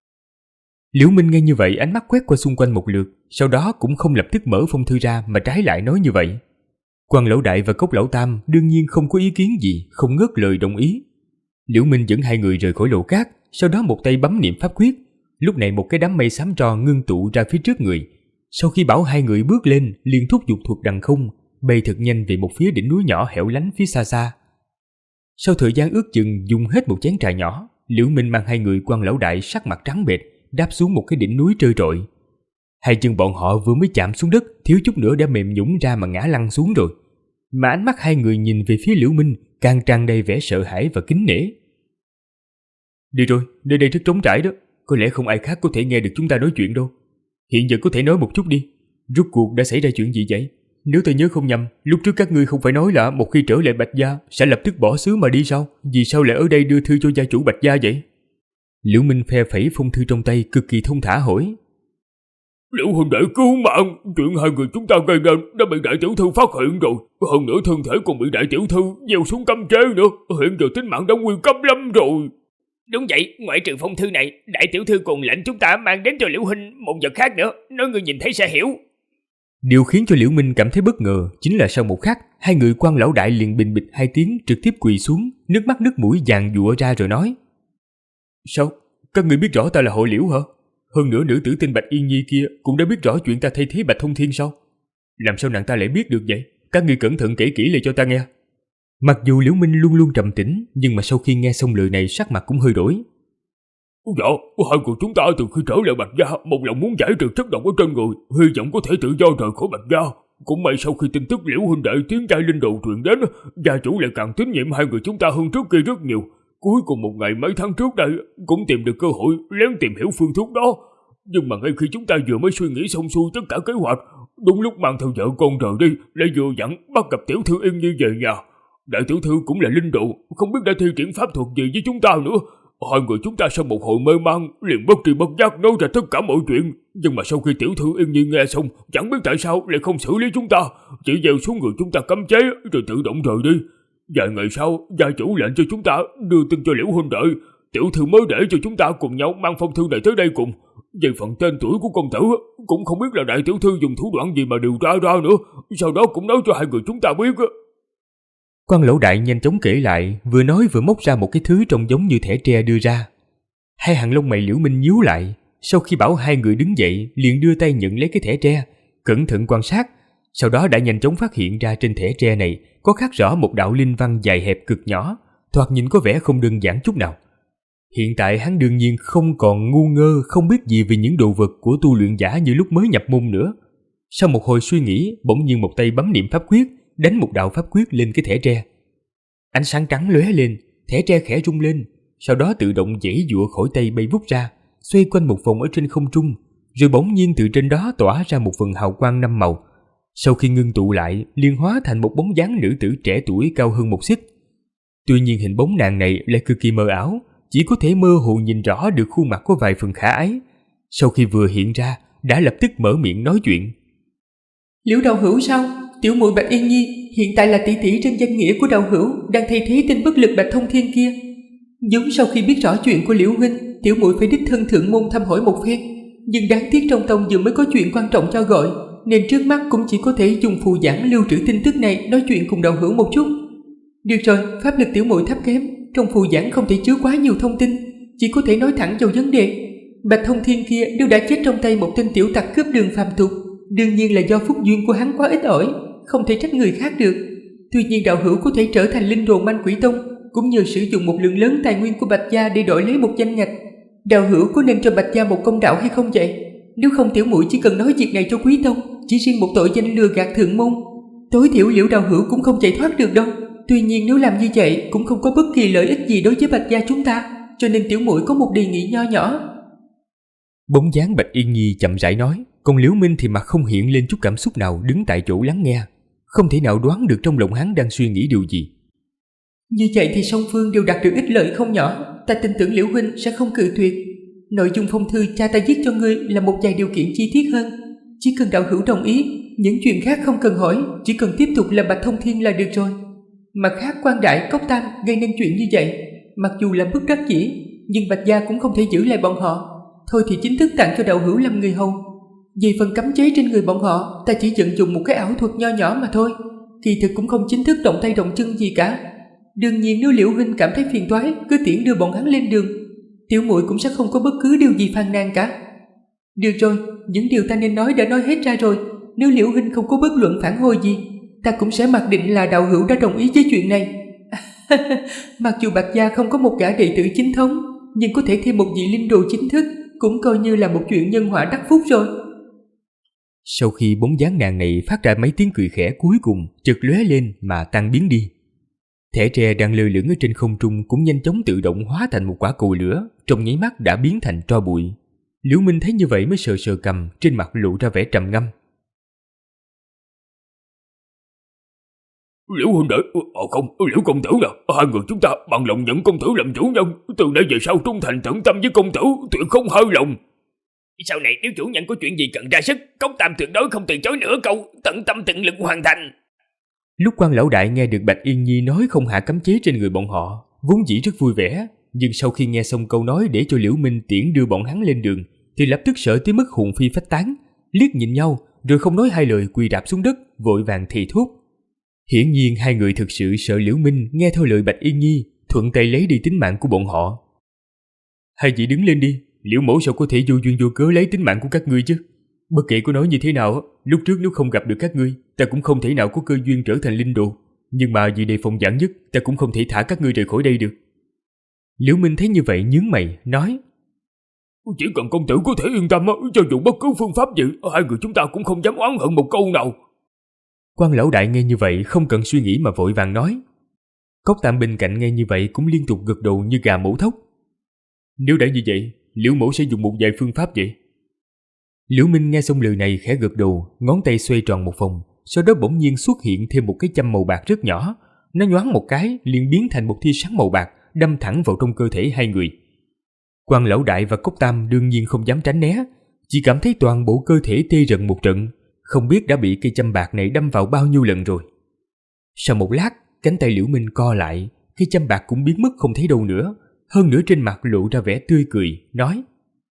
Liễu Minh nghe như vậy, ánh mắt quét qua xung quanh một lượt, sau đó cũng không lập tức mở phong thư ra mà trái lại nói như vậy. Quan lão đại và Cốc lão tam đương nhiên không có ý kiến gì, không ngớt lời đồng ý. Liễu Minh dẫn 2 người rời khỏi lầu cát, sau đó một tay bấm niệm pháp quyết. Lúc này một cái đám mây xám tro ngưng tụ ra phía trước người. Sau khi bảo 2 người bước lên, liền thúc giục thuật đằng không, bay thật nhanh về một phía đỉnh núi nhỏ hẻo lánh phía xa xa. Sau thời gian ước chừng dùng hết một chén trà nhỏ, Liễu Minh mang 2 người Quan lão đại sắc mặt trắng bệch đáp xuống một cái đỉnh núi trơ trọi. 2 chân bọn họ vừa mới chạm xuống đất, thiếu chút nữa đã mềm nhũn ra mà ngã lăn xuống rồi. mà ánh mắt hai người nhìn về phía Liễu Minh càng tràn đầy vẻ sợ hãi và kính nể. Đi rồi, nơi đây rất trống trải đó, có lẽ không ai khác có thể nghe được chúng ta nói chuyện đâu. Hiện giờ có thể nói một chút đi, rốt cuộc đã xảy ra chuyện gì vậy? Nếu tôi nhớ không nhầm, lúc trước các ngươi không phải nói là một khi trở lại Bạch Gia sẽ lập tức bỏ xứ mà đi sao? Vì sao lại ở đây đưa thư cho gia chủ Bạch Gia vậy? Liễu Minh phe phẩy phong thư trong tay cực kỳ thông thả hỏi. Liễu huynh đệ cứu mạng, chuyện hai người chúng ta gây nên đã bị đại tiểu thư phát hiện rồi. Hơn nữa thân thể còn bị đại tiểu thư gieo xuống cấm chế nữa. Hiện giờ tính mạng đã nguy cấp lắm rồi. Đúng vậy, ngoại trừ phong thư này, đại tiểu thư còn lệnh chúng ta mang đến cho Liễu huynh một vật khác nữa, nói người nhìn thấy sẽ hiểu. Điều khiến cho Liễu Minh cảm thấy bất ngờ chính là sau một khắc, hai người quan lão đại liền bình bịch hai tiếng trực tiếp quỳ xuống, nước mắt nước mũi giàn giụa ra rồi nói. Sao? Các người biết rõ ta là họ Liễu hả? Hơn nữa nữ tử tên Bạch Yên Nhi kia cũng đã biết rõ chuyện ta thay thế Bạch Thông Thiên sao? Làm sao nàng ta lại biết được vậy? Các người cẩn thận kể kỹ lại cho ta nghe. Mặc dù Liễu Minh luôn luôn trầm tĩnh, nhưng mà sau khi nghe xong lời này sắc mặt cũng hơi đổi. Dạ, hai người chúng ta từ khi trở lại Bạch Gia một lòng muốn giải trừ chất độc ở trên người, hy vọng có thể tự do rời khỏi Bạch Gia. Cũng may sau khi tin tức Liễu huynh đệ tiến giai linh đồ truyền đến, gia chủ lại càng tín nhiệm hai người chúng ta hơn trước kia rất nhiều. Cuối cùng một ngày mấy tháng trước đây cũng tìm được cơ hội lén tìm hiểu phương thuốc đó. Nhưng mà ngay khi chúng ta vừa mới suy nghĩ xong xuôi tất cả kế hoạch, đúng lúc mang theo vợ con rời đi, lại vừa dặn bắt gặp tiểu thư Yên Nhi về nhà. Đại tiểu thư cũng là linh đồ, không biết đã thi triển pháp thuật gì với chúng ta nữa. Hai người chúng ta sau một hồi mê man liền bất tri bất giác nói ra tất cả mọi chuyện. Nhưng mà sau khi tiểu thư Yên Nhi nghe xong, chẳng biết tại sao lại không xử lý chúng ta, chỉ gieo xuống người chúng ta cấm chế rồi tự động rời đi. Vài ngày sau, gia chủ lệnh cho chúng ta đưa tin cho Liễu huynh đệ, tiểu thư mới để cho chúng ta cùng nhau mang phong thư này tới đây cùng. Về phần tên tuổi của công tử, cũng không biết là đại tiểu thư dùng thủ đoạn gì mà điều tra ra nữa, sau đó cũng nói cho hai người chúng ta biết. Quan lão đại nhanh chóng kể lại, vừa nói vừa móc ra một cái thứ trông giống như thẻ tre đưa ra. Hai hàng lông mày Liễu Minh nhíu lại, sau khi bảo hai người đứng dậy, liền đưa tay nhận lấy cái thẻ tre, cẩn thận quan sát, sau đó đã nhanh chóng phát hiện ra trên thẻ tre này có khắc rõ một đạo linh văn dài hẹp cực nhỏ, thoạt nhìn có vẻ không đơn giản chút nào. Hiện tại hắn đương nhiên không còn ngu ngơ không biết gì về những đồ vật của tu luyện giả như lúc mới nhập môn nữa. Sau một hồi suy nghĩ, bỗng nhiên một tay bấm niệm pháp quyết, đánh một đạo pháp quyết lên cái thẻ tre. Ánh sáng trắng lóe lên, thẻ tre khẽ rung lên, sau đó tự động giãy giụa khỏi tay bay vút ra, xoay quanh một vòng ở trên không trung, rồi bỗng nhiên từ trên đó tỏa ra một vầng hào quang năm màu. Sau khi ngưng tụ lại, liền hóa thành một bóng dáng nữ tử trẻ tuổi cao hơn một xích. Tuy nhiên hình bóng nàng này lại cực kỳ mờ ảo, chỉ có thể mơ hồ nhìn rõ được khuôn mặt có vài phần khả ái. Sau khi vừa hiện ra, đã lập tức mở miệng nói chuyện. Liễu đạo hữu sao? Tiểu muội Bạch Yên Nhi hiện tại là tỷ tỷ trên danh nghĩa của đạo hữu, đang thay thế tên bất lực Bạch Thông Thiên kia. Giống sau khi biết rõ chuyện của Liễu huynh, tiểu muội phải đích thân thượng môn thăm hỏi một phen, nhưng đáng tiếc trong tông vừa mới có chuyện quan trọng cho gọi, nên trước mắt cũng chỉ có thể dùng phù giảng lưu trữ tin tức này nói chuyện cùng đạo hữu một chút. Được rồi, pháp lực tiểu muội thấp kém, trong phù giảng không thể chứa quá nhiều thông tin, chỉ có thể nói thẳng vào vấn đề. Bạch Thông Thiên kia nếu đã chết trong tay một tên tiểu tặc cướp đường phàm tục, đương nhiên là do phúc duyên của hắn quá ít ỏi, không thể trách người khác được. Tuy nhiên đạo hữu có thể trở thành linh hồn manh quỷ tông, cũng nhờ sử dụng một lượng lớn tài nguyên của Bạch gia để đổi lấy một danh ngạch. Đạo hữu có nên cho Bạch gia một công đạo hay không vậy? Nếu không tiểu muội chỉ cần nói việc này cho quý tông, chỉ riêng một tội danh lừa gạt thượng môn, tối thiểu Liễu đạo hữu cũng không chạy thoát được đâu. Tuy nhiên nếu làm như vậy cũng không có bất kỳ lợi ích gì đối với Bạch gia chúng ta, cho nên tiểu muội có một đề nghị nho nhỏ. Bóng dáng Bạch Yên Nhi chậm rãi nói, còn Liễu Minh thì mặt không hiện lên chút cảm xúc nào, đứng tại chỗ lắng nghe, không thể nào đoán được trong lòng hắn đang suy nghĩ điều gì. Như vậy thì song phương đều đạt được ích lợi không nhỏ, ta tin tưởng Liễu huynh sẽ không cự tuyệt. Nội dung phong thư cha ta viết cho ngươi là một vài điều kiện chi tiết hơn, chỉ cần đạo hữu đồng ý, những chuyện khác không cần hỏi, chỉ cần tiếp tục làm Bạch Thông Thiên là được rồi. Mặt khác Quan Đại, Cốc Tam gây nên chuyện như vậy, mặc dù là bất đắc dĩ, nhưng Bạch gia cũng không thể giữ lại bọn họ, thôi thì chính thức tặng cho đạo hữu làm người hầu. Về phần cấm chế trên người bọn họ, ta chỉ vận dụng một cái ảo thuật nho nhỏ mà thôi, kỳ thực cũng không chính thức động tay động chân gì cả. Đương nhiên nếu Liễu huynh cảm thấy phiền toái, cứ tiễn đưa bọn hắn lên đường, tiểu muội cũng sẽ không có bất cứ điều gì phàn nàn cả. Được rồi, những điều ta nên nói đã nói hết ra rồi, nếu Liễu huynh không có bất luận phản hồi gì, ta cũng sẽ mặc định là đạo hữu đã đồng ý với chuyện này. Mặc dù Bạch gia không có một gã đệ tử chính thống, nhưng có thể thêm một vị linh đồ chính thức cũng coi như là một chuyện nhân họa đắc phúc rồi. Sau khi bóng dáng nàng này phát ra mấy tiếng cười khẽ cuối cùng chợt lóe lên mà tan biến đi. Thẻ tre đang lơ lửng ở trên không trung cũng nhanh chóng tự động hóa thành một quả cầu lửa, trong nháy mắt đã biến thành tro bụi. Liễu Minh thấy như vậy mới sờ sờ cằm, trên mặt lộ ra vẻ trầm ngâm. Liễu huynh đệ, không, Liễu công tử nè, hai người chúng ta bằng lòng nhận công tử làm chủ nhân, từ đây về sau trung thành tận tâm với công tử, tuyệt không hơi lòng. Sau này nếu chủ nhân có chuyện gì cần ra sức, Cốc Tam tuyệt đối không từ chối nửa câu, tận tâm tận lực hoàn thành. Lúc Quan lão đại nghe được Bạch Yên Nhi nói không hạ cấm chế trên người bọn họ, vốn dĩ rất vui vẻ, nhưng sau khi nghe xong câu nói để cho Liễu Minh tiễn đưa bọn hắn lên đường, thì lập tức sợ tới mức hồn phi phách tán, liếc nhìn nhau rồi không nói hai lời quỳ rạp xuống đất, vội vàng thì thốt. Hiển nhiên hai người thực sự sợ Liễu Minh nghe theo lời Bạch Yên Nhi, thuận tay lấy đi tính mạng của bọn họ. Hai vị đứng lên đi, Liễu mẫu sao có thể vô duyên vô cớ lấy tính mạng của các ngươi chứ? Bất kể có nói như thế nào, lúc trước nếu không gặp được các ngươi, ta cũng không thể nào có cơ duyên trở thành linh đồ. Nhưng mà vì đề phòng vạn nhất, ta cũng không thể thả các ngươi rời khỏi đây được. Liễu Minh thấy như vậy nhướng mày, nói: Chỉ cần công tử có thể yên tâm, cho dù bất cứ phương pháp gì, hai người chúng ta cũng không dám oán hận một câu nào. Quan lão đại nghe như vậy không cần suy nghĩ mà vội vàng nói. Cốc Tam bên cạnh nghe như vậy cũng liên tục gật đầu như gà mổ thóc. Nếu đã như vậy, Liễu mẫu sẽ dùng một vài phương pháp vậy. Liễu Minh nghe xong lời này khẽ gật đầu, ngón tay xoay tròn một vòng, sau đó bỗng nhiên xuất hiện thêm một cái châm màu bạc rất nhỏ, nó nhoáng một cái liền biến thành một tia sáng màu bạc đâm thẳng vào trong cơ thể hai người. Quan lão đại và Cốc Tam đương nhiên không dám tránh né, chỉ cảm thấy toàn bộ cơ thể tê rần một trận, không biết đã bị cây châm bạc này đâm vào bao nhiêu lần rồi. Sau một lát, cánh tay Liễu Minh co lại, cây châm bạc cũng biến mất không thấy đâu nữa, hơn nữa trên mặt lộ ra vẻ tươi cười, nói: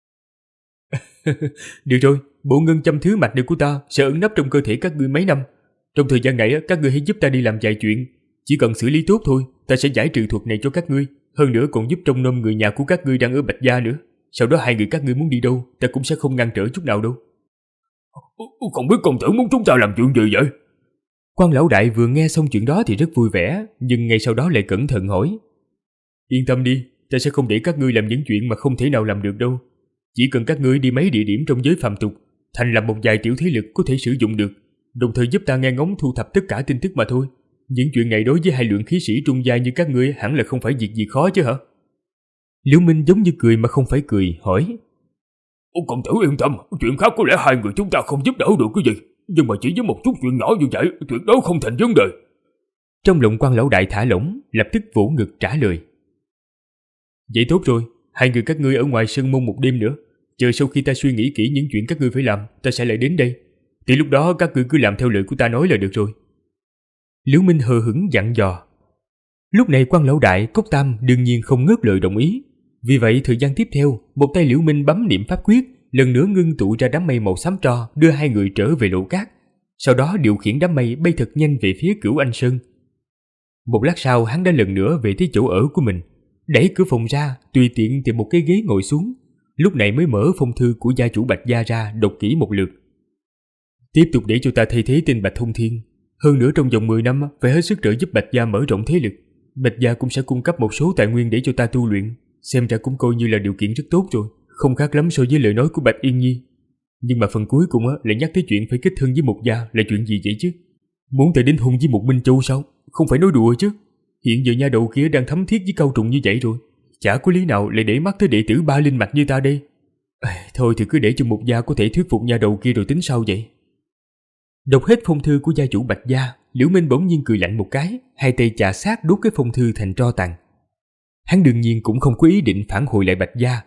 Được rồi, bộ ngân châm thứ mạch này của ta sẽ ẩn nấp trong cơ thể các ngươi mấy năm. Trong thời gian này các ngươi hãy giúp ta đi làm vài chuyện, chỉ cần xử lý tốt thôi, ta sẽ giải trừ thuật này cho các ngươi, hơn nữa còn giúp trông nom người nhà của các ngươi đang ở Bạch Gia nữa. Sau đó hai người các ngươi muốn đi đâu, ta cũng sẽ không ngăn trở chút nào đâu. Không biết công tử muốn chúng ta làm chuyện gì vậy? Quan lão đại vừa nghe xong chuyện đó thì rất vui vẻ, nhưng ngay sau đó lại cẩn thận hỏi: Yên tâm đi, ta sẽ không để các ngươi làm những chuyện mà không thể nào làm được đâu. Chỉ cần các ngươi đi mấy địa điểm trong giới phàm tục, thành lập một vài tiểu thế lực có thể sử dụng được, đồng thời giúp ta nghe ngóng thu thập tất cả tin tức mà thôi. Những chuyện này đối với hai luyện khí sĩ trung giai như các ngươi hẳn là không phải việc gì khó chứ hả? Liễu Minh giống như cười mà không phải cười, hỏi: Công tử yên tâm, chuyện khác có lẽ hai người chúng ta không giúp đỡ được cái gì, nhưng mà chỉ với một chút chuyện nhỏ như vậy, tuyệt đối không thành vấn đề. Trong lòng Quan lão đại thả lỏng, lập tức vỗ ngực trả lời: Vậy tốt rồi, hai người các ngươi ở ngoài sân môn một đêm nữa, chờ sau khi ta suy nghĩ kỹ những chuyện các ngươi phải làm, ta sẽ lại đến đây. Thì lúc đó các ngươi cứ làm theo lời của ta nói là được rồi. Liễu Minh hờ hững dặn dò. Lúc này Quan lão đại, Cốc Tam đương nhiên không ngớt lời đồng ý. Vì vậy thời gian tiếp theo, một tay Liễu Minh bấm niệm pháp quyết, lần nữa ngưng tụ ra đám mây màu xám tro đưa hai người trở về lộ cát. Sau đó điều khiển đám mây bay thật nhanh về phía Cửu Anh Sơn. Một lát sau hắn đã lần nữa về tới chỗ ở của mình, đẩy cửa phòng ra, tùy tiện tìm một cái ghế ngồi xuống. Lúc này mới mở phong thư của gia chủ Bạch Gia ra đọc kỹ một lượt. Tiếp tục để cho ta thay thế tên Bạch Thông Thiên. Hơn nữa trong vòng 10 năm phải hết sức trợ giúp Bạch Gia mở rộng thế lực. Bạch Gia cũng sẽ cung cấp một số tài nguyên để cho ta tu luyện. Xem ra cũng coi như là điều kiện rất tốt rồi, không khác lắm so với lời nói của Bạch Yên Nhi. Nhưng mà phần cuối cùng lại nhắc tới chuyện phải kết thân với một gia là chuyện gì vậy chứ? Muốn ta đến hôn với một Minh Châu sao? Không phải nói đùa chứ. Hiện giờ nha đầu kia đang thấm thiết với Cao Trùng như vậy rồi, chả có lý nào lại để mắt tới đệ tử ba linh mạch như ta đây. Thôi thì cứ để cho một gia có thể thuyết phục nha đầu kia rồi tính sau vậy. Đọc hết phong thư của gia chủ Bạch Gia, Liễu Minh bỗng nhiên cười lạnh một cái, hai tay chà sát đốt cái phong thư thành tro tàn. Hắn đương nhiên cũng không có ý định phản hồi lại Bạch Gia.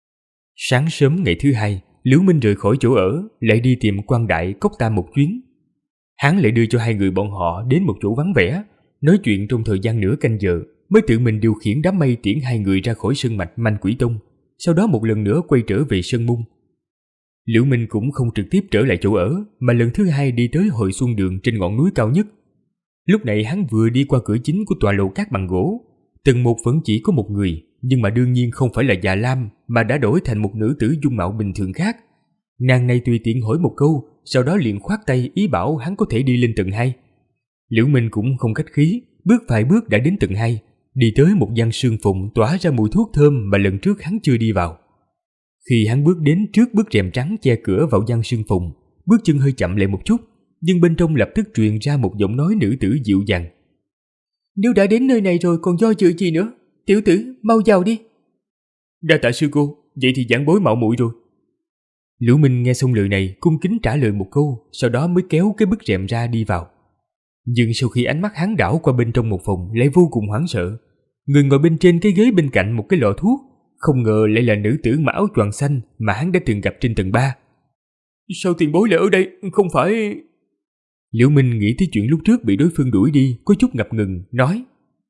Sáng sớm ngày thứ hai, Liễu Minh rời khỏi chỗ ở, lại đi tìm Quan đại, Cốc Tam một chuyến. Hắn lại đưa cho hai người bọn họ đến một chỗ vắng vẻ, nói chuyện trong thời gian nửa canh giờ, mới tự mình điều khiển đám mây tiễn hai người ra khỏi sơn mạch Manh Quỷ Tông, sau đó một lần nữa quay trở về Sơn Môn. Liễu Minh cũng không trực tiếp trở lại chỗ ở, mà lần thứ hai đi tới Hội Xuân Đường trên ngọn núi cao nhất. Lúc này hắn vừa đi qua cửa chính của tòa lầu cát bằng gỗ, tầng một vẫn chỉ có một người, nhưng mà đương nhiên không phải là Già Lam, mà đã đổi thành một nữ tử dung mạo bình thường khác. Nàng này tùy tiện hỏi một câu, sau đó liền khoát tay ý bảo hắn có thể đi lên tầng 2. Liễu Minh cũng không khách khí, bước vài bước đã đến tầng 2, đi tới một gian sương phụng tỏa ra mùi thuốc thơm mà lần trước hắn chưa đi vào. Khi hắn bước đến trước bức rèm trắng che cửa vào gian sương phụng, Bước chân hơi chậm lại một chút, nhưng bên trong lập tức truyền ra một giọng nói nữ tử dịu dàng. Nếu đã đến nơi này rồi còn do dự gì nữa? Tiểu tử, mau vào đi. Đa tạ sư cô, vậy thì giảng bối mạo muội rồi. Liễu Minh nghe xong lời này cung kính trả lời một câu, sau đó mới kéo cái bức rèm ra đi vào. Nhưng sau khi ánh mắt hắn đảo qua bên trong một phòng lại vô cùng hoảng sợ. Người ngồi bên trên cái ghế bên cạnh một cái lọ thuốc, không ngờ lại là nữ tử mặc áo choàng xanh mà hắn đã từng gặp trên tầng 3. Sao tiền bối lại ở đây, không phải... Liễu Minh nghĩ tới chuyện lúc trước bị đối phương đuổi đi, có chút ngập ngừng, nói.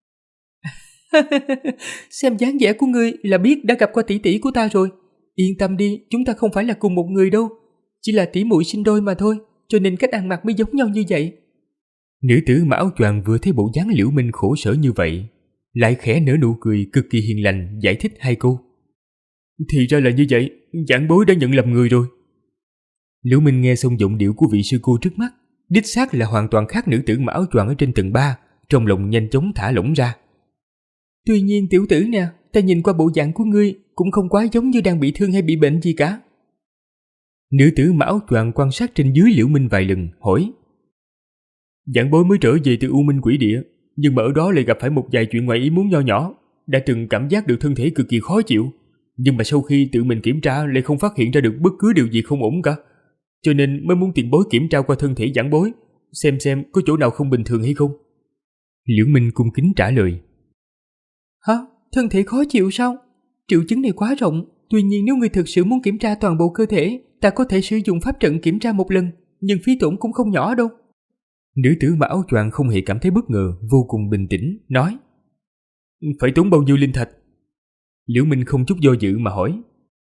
Xem dáng vẻ của ngươi là biết đã gặp qua tỷ tỷ của ta rồi. Yên tâm đi, chúng ta không phải là cùng một người đâu. Chỉ là tỷ muội sinh đôi mà thôi, cho nên cách ăn mặc mới giống nhau như vậy. Nữ tử mặc áo choàng vừa thấy bộ dáng Liễu Minh khổ sở như vậy, lại khẽ nở nụ cười cực kỳ hiền lành, giải thích 2 câu. Thì ra là như vậy, giảng bối đã nhận lầm người rồi. Liễu Minh nghe xong giọng điệu của vị sư cô trước mắt, đích xác là hoàn toàn khác nữ tử mặc áo choàng ở trên tầng 3, trong lòng nhanh chóng thả lỏng ra. Tuy nhiên tiểu tử nè, ta nhìn qua bộ dạng của ngươi cũng không quá giống như đang bị thương hay bị bệnh gì cả. Nữ tử mặc áo choàng quan sát trên dưới Liễu Minh vài lần, hỏi. Giảng bối mới trở về từ U Minh Quỷ Địa, nhưng mà ở đó lại gặp phải một vài chuyện ngoài ý muốn nho nhỏ, đã từng cảm giác được thân thể cực kỳ khó chịu, nhưng mà sau khi tự mình kiểm tra lại không phát hiện ra được bất cứ điều gì không ổn cả, cho nên mới muốn tiền bối kiểm tra qua thân thể giảng bối, xem có chỗ nào không bình thường hay không. Liễu Minh cung kính trả lời. Hả? Thân thể khó chịu sao? Triệu chứng này quá rộng, tuy nhiên nếu ngươi thực sự muốn kiểm tra toàn bộ cơ thể, ta có thể sử dụng pháp trận kiểm tra một lần, nhưng phí tổn cũng không nhỏ đâu. Nữ tử mặc áo choàng không hề cảm thấy bất ngờ, vô cùng bình tĩnh, nói. Phải tốn bao nhiêu linh thạch? Liễu Minh không chút do dự mà hỏi.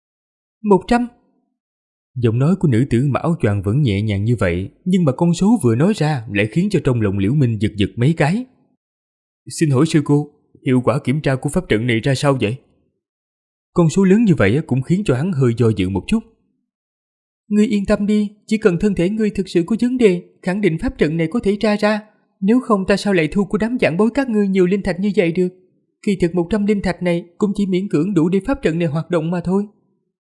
100. Giọng nói của nữ tử mặc áo choàng vẫn nhẹ nhàng như vậy, nhưng mà con số vừa nói ra lại khiến cho trong lòng Liễu Minh giật giật mấy cái. Xin hỏi sư cô, hiệu quả kiểm tra của pháp trận này ra sao vậy? Con số lớn như vậy cũng khiến cho hắn hơi do dự một chút. Ngươi yên tâm đi, chỉ cần thân thể ngươi thực sự có vấn đề, khẳng định pháp trận này có thể tra ra. Nếu không ta sao lại thu của đám giảng bối các ngươi nhiều linh thạch như vậy được? Kỳ thực 100 linh thạch này cũng chỉ miễn cưỡng đủ để pháp trận này hoạt động mà thôi.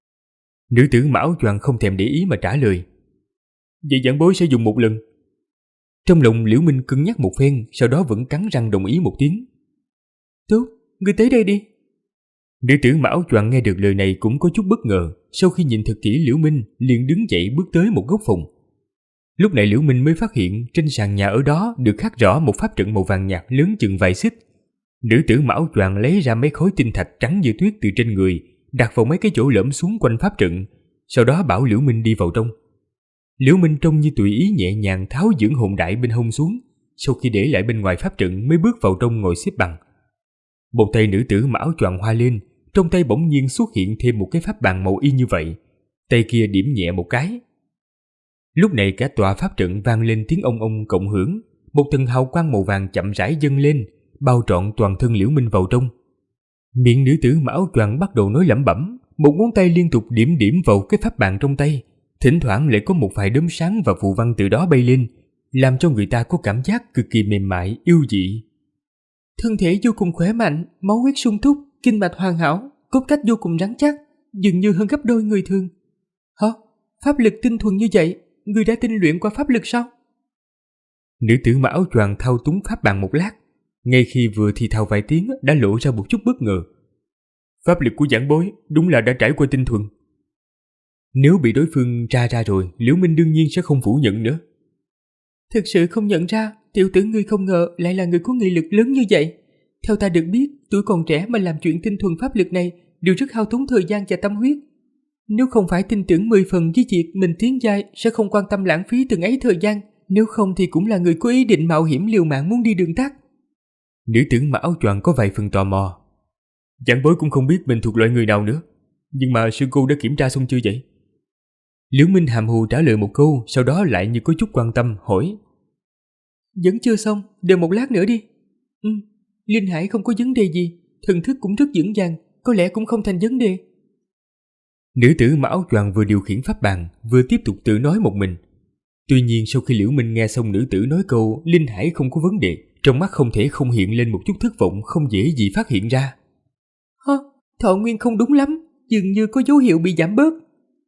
Nữ tử mặc áo choàng không thèm để ý mà trả lời. Vậy giảng bối sẽ dùng một lần. Trong lòng Liễu Minh cân nhắc một phen, sau đó vẫn cắn răng đồng ý một tiếng. Tốt, ngươi tới đây đi. Nữ tử mặc áo choàng nghe được lời này cũng có chút bất ngờ, sau khi nhìn thật kỹ Liễu Minh liền đứng dậy bước tới một góc phòng. Lúc này Liễu Minh mới phát hiện trên sàn nhà ở đó được khắc rõ một pháp trận màu vàng nhạt lớn chừng vài xích. Nữ tử mặc áo choàng lấy ra mấy khối tinh thạch trắng như tuyết từ trên người, đặt vào mấy cái chỗ lõm xuống quanh pháp trận, sau đó bảo Liễu Minh đi vào trong. Liễu Minh trông như tùy ý nhẹ nhàng tháo dưỡng hồn đại bên hông xuống, sau khi để lại bên ngoài pháp trận mới bước vào trong ngồi xếp bằng. Một tay nữ tử mặc áo choàng hoa lên, trong tay bỗng nhiên xuất hiện thêm một cái pháp bàn màu y như vậy, tay kia điểm nhẹ một cái. Lúc này cả tòa pháp trận vang lên tiếng ong ong cộng hưởng, một tầng hào quang màu vàng chậm rãi dâng lên, bao trọn toàn thân Liễu Minh vào trong. Miệng nữ tử mặc áo choàng bắt đầu nói lẩm bẩm, một ngón tay liên tục điểm điểm vào cái pháp bàn trong tay, thỉnh thoảng lại có một vài đốm sáng và phù văn từ đó bay lên, làm cho người ta có cảm giác cực kỳ mềm mại, yêu dị. Thân thể vô cùng khỏe mạnh, máu huyết sung túc, kinh mạch hoàn hảo, cốt cách vô cùng rắn chắc, dường như hơn gấp đôi người thường. Hả? Pháp lực tinh thuần như vậy, ngươi đã tinh luyện qua pháp lực sao? Nữ tử mặc áo choàng thao túng pháp bàn một lát, ngay khi vừa thì thào vài tiếng đã lộ ra một chút bất ngờ. Pháp lực của giảng bối đúng là đã trải qua tinh thuần. Nếu bị đối phương tra ra rồi, Liễu Minh đương nhiên sẽ không phủ nhận nữa. Thực sự không nhận ra, tiểu tử ngươi không ngờ lại là người có nghị lực lớn như vậy. Theo ta được biết, tuổi còn trẻ mà làm chuyện tinh thuần pháp lực này đều rất hao tốn thời gian và tâm huyết. Nếu không phải tin tưởng 10 phần với việc mình tiến giai sẽ không quan tâm lãng phí từng ấy thời gian, nếu không thì cũng là người có ý định mạo hiểm liều mạng muốn đi đường tắt. Nữ tử mặc áo choàng có vài phần tò mò. Giảng bối cũng không biết mình thuộc loại người nào nữa, nhưng mà sư cô đã kiểm tra xong chưa vậy? Liễu Minh hàm hồ trả lời một câu, sau đó lại như có chút quan tâm hỏi. Vẫn chưa xong, đợi một lát nữa đi. Linh hải không có vấn đề gì, thần thức cũng rất vững vàng, có lẽ cũng không thành vấn đề. Nữ tử mặc áo choàng vừa điều khiển pháp bàn, vừa tiếp tục tự nói một mình. Tuy nhiên sau khi Liễu Minh nghe xong nữ tử nói câu linh hải không có vấn đề, trong mắt không thể không hiện lên một chút thất vọng không dễ gì phát hiện ra. Thọ nguyên không đúng lắm, dường như có dấu hiệu bị giảm bớt.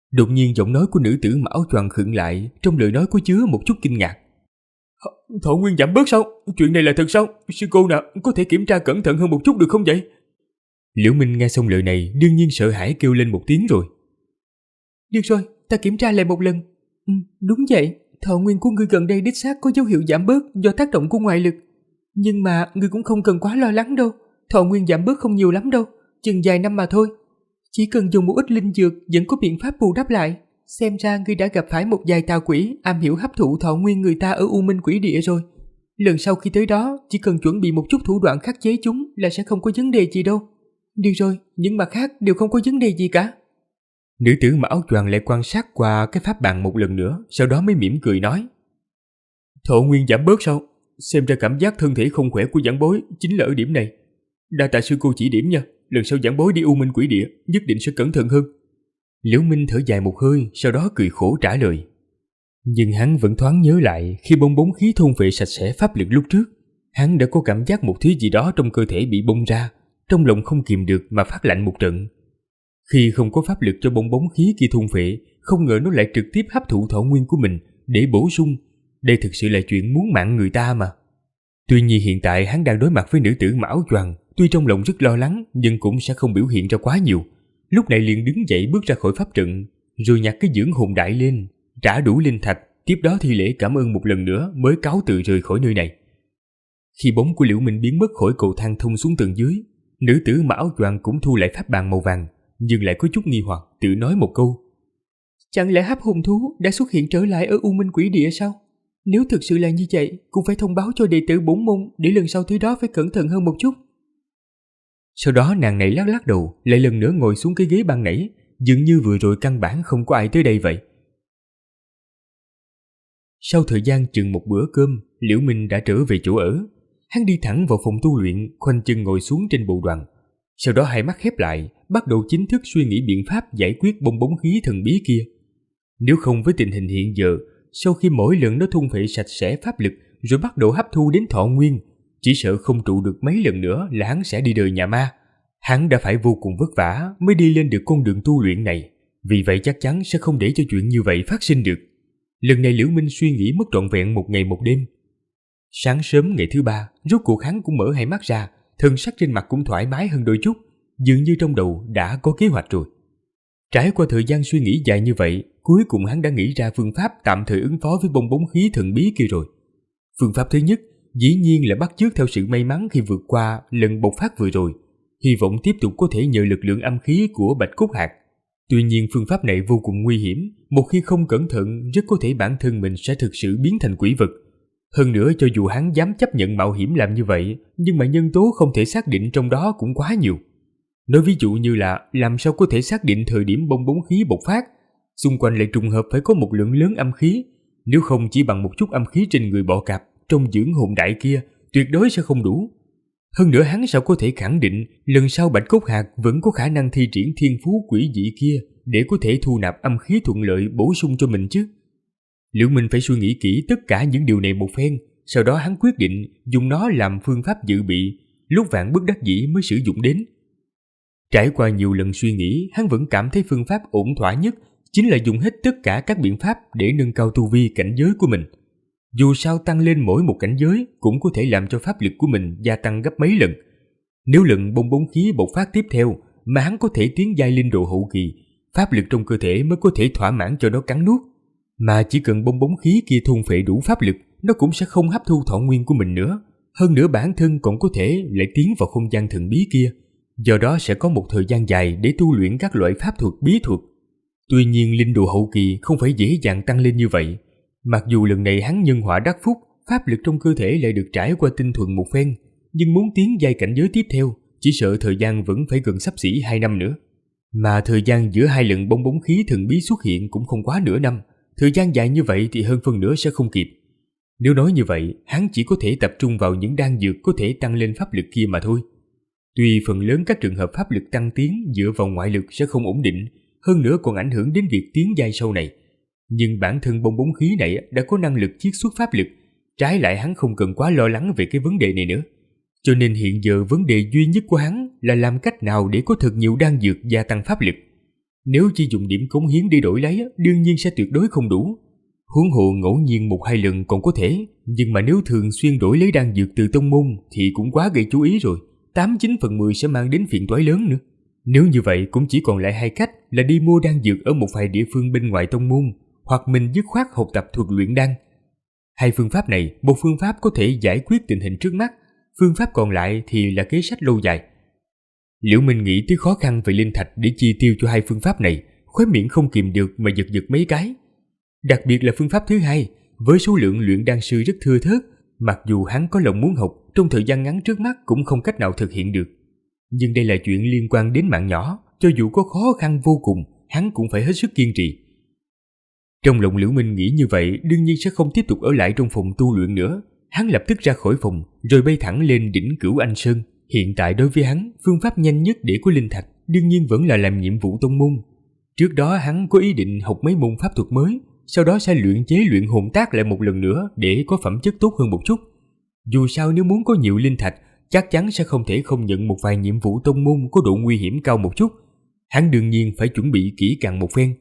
Đột nhiên giọng nói của nữ tử mặc áo choàng khựng lại, trong lời nói có chứa một chút kinh ngạc. Thọ nguyên giảm bớt sao? Chuyện này là thật sao? Sư cô nè, có thể kiểm tra cẩn thận hơn một chút được không vậy? Liễu Minh nghe xong lời này đương nhiên sợ hãi kêu lên một tiếng rồi. Được rồi, ta kiểm tra lại một lần. Đúng vậy, thọ nguyên của ngươi gần đây đích xác có dấu hiệu giảm bớt do tác động của ngoại lực. Nhưng mà ngươi cũng không cần quá lo lắng đâu, thọ nguyên giảm bớt không nhiều lắm đâu, chừng vài năm mà thôi. Chỉ cần dùng một ít linh dược vẫn có biện pháp bù đắp lại. Xem ra ngươi đã gặp phải một vài tà quỷ am hiểu hấp thụ thọ nguyên người ta ở U Minh Quỷ Địa rồi. Lần sau khi tới đó, chỉ cần chuẩn bị một chút thủ đoạn khắc chế chúng là sẽ không có vấn đề gì đâu. Được rồi, những mặt khác đều không có vấn đề gì cả. Nữ tử mặc áo choàng lại quan sát qua cái pháp bàn một lần nữa, sau đó mới mỉm cười nói. Thọ nguyên giảm bớt sao? Xem ra cảm giác thân thể không khỏe của giảng bối chính là ở điểm này. Đa tạ sư cô chỉ điểm nha, lần sau giảng bối đi U Minh Quỷ Địa nhất định sẽ cẩn thận hơn. Liễu Minh thở dài một hơi, sau đó cười khổ trả lời. Nhưng hắn vẫn thoáng nhớ lại khi bong bóng khí thôn phệ sạch sẽ pháp lực lúc trước, hắn đã có cảm giác một thứ gì đó trong cơ thể bị bung ra, trong lòng không kìm được mà phát lạnh một trận. Khi không có pháp lực cho bong bóng khí kia thôn phệ, không ngờ nó lại trực tiếp hấp thụ thọ nguyên của mình để bổ sung. Đây thực sự là chuyện muốn mạng người ta mà. Tuy nhiên hiện tại hắn đang đối mặt với nữ tử mặc áo choàng, tuy trong lòng rất lo lắng nhưng cũng sẽ không biểu hiện ra quá nhiều. Lúc này liền đứng dậy bước ra khỏi pháp trận, rồi nhặt cái dưỡng hồn đại lên, trả đủ linh thạch, tiếp đó thi lễ cảm ơn một lần nữa mới cáo từ rời khỏi nơi này. Khi bóng của Liễu Minh biến mất khỏi cầu thang thông xuống tầng dưới, nữ tử mặc áo choàng cũng thu lại pháp bàn màu vàng, nhưng lại có chút nghi hoặc, tự nói một câu. Chẳng lẽ hấp hồn thú đã xuất hiện trở lại ở U Minh Quỷ Địa sao? Nếu thực sự là như vậy, cũng phải thông báo cho đệ tử bổn môn để lần sau tới đó phải cẩn thận hơn một chút. Sau đó nàng này lắc lắc đầu, lại lần nữa ngồi xuống cái ghế ban nãy, dường như vừa rồi căn bản không có ai tới đây vậy. Sau thời gian chừng một bữa cơm, Liễu Minh đã trở về chỗ ở. Hắn đi thẳng vào phòng tu luyện, khoanh chân ngồi xuống trên bộ đoàn. Sau đó hai mắt khép lại, bắt đầu chính thức suy nghĩ biện pháp giải quyết bong bóng khí thần bí kia. Nếu không với tình hình hiện giờ, sau khi mỗi lần nó thôn phệ sạch sẽ pháp lực rồi bắt đầu hấp thu đến thọ nguyên, chỉ sợ không trụ được mấy lần nữa là hắn sẽ đi đời nhà ma. Hắn đã phải vô cùng vất vả mới đi lên được con đường tu luyện này, vì vậy chắc chắn sẽ không để cho chuyện như vậy phát sinh được. Lần này Liễu Minh suy nghĩ mất trọn vẹn một ngày một đêm. Sáng sớm ngày thứ ba, rốt cuộc hắn cũng mở hai mắt ra, thân sắc trên mặt cũng thoải mái hơn đôi chút, dường như trong đầu đã có kế hoạch rồi. Trải qua thời gian suy nghĩ dài như vậy, cuối cùng hắn đã nghĩ ra phương pháp tạm thời ứng phó với bong bóng khí thần bí kia rồi. Phương pháp thứ nhất, dĩ nhiên là bắt chước theo sự may mắn khi vượt qua lần bộc phát vừa rồi, hy vọng tiếp tục có thể nhờ lực lượng âm khí của Bạch Cốt Hạc. Tuy nhiên phương pháp này vô cùng nguy hiểm, một khi không cẩn thận rất có thể bản thân mình sẽ thực sự biến thành quỷ vật. Hơn nữa cho dù hắn dám chấp nhận mạo hiểm làm như vậy, nhưng mà nhân tố không thể xác định trong đó cũng quá nhiều. Nói ví dụ như là làm sao có thể xác định thời điểm bong bóng khí bộc phát, xung quanh lại trùng hợp phải có một lượng lớn âm khí, nếu không chỉ bằng một chút âm khí trên người bọ cạp trong dưỡng hồn đại kia tuyệt đối sẽ không đủ. Hơn nữa hắn sao có thể khẳng định lần sau Bạch Cốt Hạc vẫn có khả năng thi triển thiên phú quỷ dị kia để có thể thu nạp âm khí thuận lợi bổ sung cho mình chứ. Liễu Minh phải suy nghĩ kỹ tất cả những điều này một phen, sau đó hắn quyết định dùng nó làm phương pháp dự bị, lúc vạn bất đắc dĩ mới sử dụng đến. Trải qua nhiều lần suy nghĩ, hắn vẫn cảm thấy phương pháp ổn thỏa nhất chính là dùng hết tất cả các biện pháp để nâng cao tu vi cảnh giới của mình. Dù sao tăng lên mỗi một cảnh giới cũng có thể làm cho pháp lực của mình gia tăng gấp mấy lần. Nếu lần bong bóng khí bộc phát tiếp theo mà hắn có thể tiến giai linh độ hậu kỳ, pháp lực trong cơ thể mới có thể thỏa mãn cho nó cắn nuốt. Mà chỉ cần bong bóng khí kia thôn phệ đủ pháp lực, nó cũng sẽ không hấp thu thọ nguyên của mình nữa. Hơn nữa bản thân còn có thể lại tiến vào không gian thần bí kia. Do đó sẽ có một thời gian dài để tu luyện các loại pháp thuật bí thuật. Tuy nhiên linh độ hậu kỳ không phải dễ dàng tăng lên như vậy. Mặc dù lần này hắn nhân họa đắc phúc, pháp lực trong cơ thể lại được trải qua tinh thuần một phen, nhưng muốn tiến giai cảnh giới tiếp theo, chỉ sợ thời gian vẫn phải gần xấp xỉ 2 năm nữa. Mà thời gian giữa hai lần bong bóng khí thần bí xuất hiện cũng không quá nửa năm, thời gian dài như vậy thì hơn phân nửa sẽ không kịp. Nếu nói như vậy, hắn chỉ có thể tập trung vào những đan dược có thể tăng lên pháp lực kia mà thôi. Tuy phần lớn các trường hợp pháp lực tăng tiến dựa vào ngoại lực sẽ không ổn định, hơn nữa còn ảnh hưởng đến việc tiến giai sau này. Nhưng bản thân bong bóng khí này đã có năng lực chiết xuất pháp lực, trái lại hắn không cần quá lo lắng về cái vấn đề này nữa. Cho nên hiện giờ vấn đề duy nhất của hắn là làm cách nào để có thật nhiều đan dược gia tăng pháp lực. Nếu chỉ dùng điểm cống hiến để đổi lấy, đương nhiên sẽ tuyệt đối không đủ. Huống hồ ngẫu nhiên 1-2 lần còn có thể, nhưng mà nếu thường xuyên đổi lấy đan dược từ tông môn thì cũng quá gây chú ý rồi, 8-9 phần 10 sẽ mang đến phiền toái lớn nữa. Nếu như vậy cũng chỉ còn lại 2 cách là đi mua đan dược ở một vài địa phương bên ngoài tông môn, hoặc mình dứt khoát học tập thuật luyện đan. 2 phương pháp này, một phương pháp có thể giải quyết tình hình trước mắt, phương pháp còn lại thì là kế sách lâu dài. Liễu Minh nghĩ tới khó khăn về linh thạch để chi tiêu cho 2 phương pháp này, khóe miệng không kìm được mà giật giật mấy cái. Đặc biệt là phương pháp thứ hai, với số lượng luyện đan sư rất thưa thớt, mặc dù hắn có lòng muốn học, trong thời gian ngắn trước mắt cũng không cách nào thực hiện được. Nhưng đây là chuyện liên quan đến mạng nhỏ, cho dù có khó khăn vô cùng, hắn cũng phải hết sức kiên trì. Trong lòng Liễu Minh nghĩ như vậy, đương nhiên sẽ không tiếp tục ở lại trong phòng tu luyện nữa. Hắn lập tức ra khỏi phòng, rồi bay thẳng lên đỉnh Cửu Anh Sơn. Hiện tại đối với hắn, phương pháp nhanh nhất để có linh thạch đương nhiên vẫn là làm nhiệm vụ tông môn. Trước đó hắn có ý định học mấy môn pháp thuật mới, sau đó sẽ luyện chế luyện hồn tác lại một lần nữa để có phẩm chất tốt hơn một chút. Dù sao nếu muốn có nhiều linh thạch, chắc chắn sẽ không thể không nhận một vài nhiệm vụ tông môn có độ nguy hiểm cao một chút. Hắn đương nhiên phải chuẩn bị kỹ càng một phen.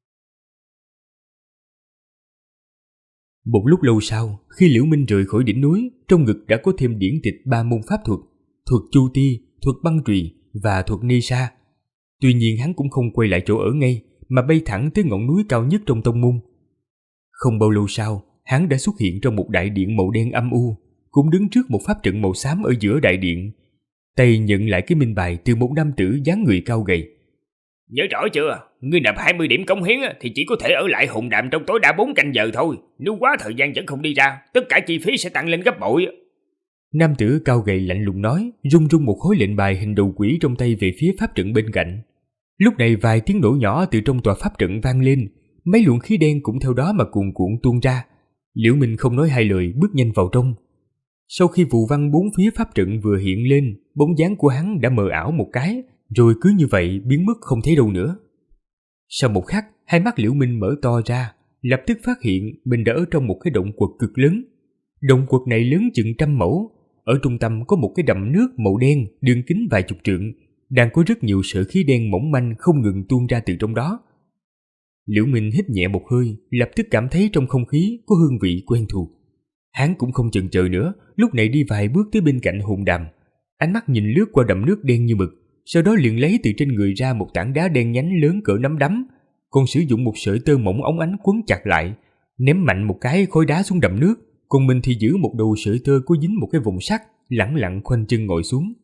Một lúc lâu sau, khi Liễu Minh rời khỏi đỉnh núi, trong ngực đã có thêm điển tịch 3 môn pháp thuật, thuật Chu Ti, thuật Băng Trùy và thuật Ni Sa. Tuy nhiên hắn cũng không quay lại chỗ ở ngay, mà bay thẳng tới ngọn núi cao nhất trong tông môn. Không bao lâu sau, hắn đã xuất hiện trong một đại điện màu đen âm u, cũng đứng trước một pháp trận màu xám ở giữa đại điện. Tay nhận lại cái minh bài từ một nam tử dáng người cao gầy. Nhớ rõ chưa? Ngươi nạp 20 điểm cống hiến thì chỉ có thể ở lại Hồn Đàm trong tối đa 4 canh giờ thôi. Nếu quá thời gian vẫn không đi ra, tất cả chi phí sẽ tăng lên gấp bội. Nam tử cao gầy lạnh lùng nói, rung rung một khối lệnh bài hình đầu quỷ trong tay về phía pháp trận bên cạnh. Lúc này vài tiếng nổ nhỏ từ trong tòa pháp trận vang lên, mấy luồng khí đen cũng theo đó mà cuồn cuộn tuôn ra. Liễu Minh không nói hai lời bước nhanh vào trong. Sau khi phù văn 4 phía pháp trận vừa hiện lên, bóng dáng của hắn đã mờ ảo một cái, rồi cứ như vậy biến mất không thấy đâu nữa. Sau một khắc, hai mắt Liễu Minh mở to ra, lập tức phát hiện mình đã ở trong một cái động quật cực lớn. Động quật này lớn chừng 100 mẫu, ở trung tâm có một cái đầm nước màu đen đường kính vài chục trượng, đang có rất nhiều sợi khí đen mỏng manh không ngừng tuôn ra từ trong đó. Liễu Minh hít nhẹ một hơi, lập tức cảm thấy trong không khí có hương vị quen thuộc. Hắn cũng không chần chờ nữa, lúc này đi vài bước tới bên cạnh Hồn Đàm, ánh mắt nhìn lướt qua đầm nước đen như mực, sau đó liền lấy từ trên người ra một tảng đá đen nhánh lớn cỡ nắm đấm, còn sử dụng một sợi tơ mỏng óng ánh quấn chặt lại, ném mạnh một cái khối đá xuống đầm nước, còn mình thì giữ một đầu sợi tơ có dính một cái vòng sắt, lẳng lặng khoanh chân ngồi xuống.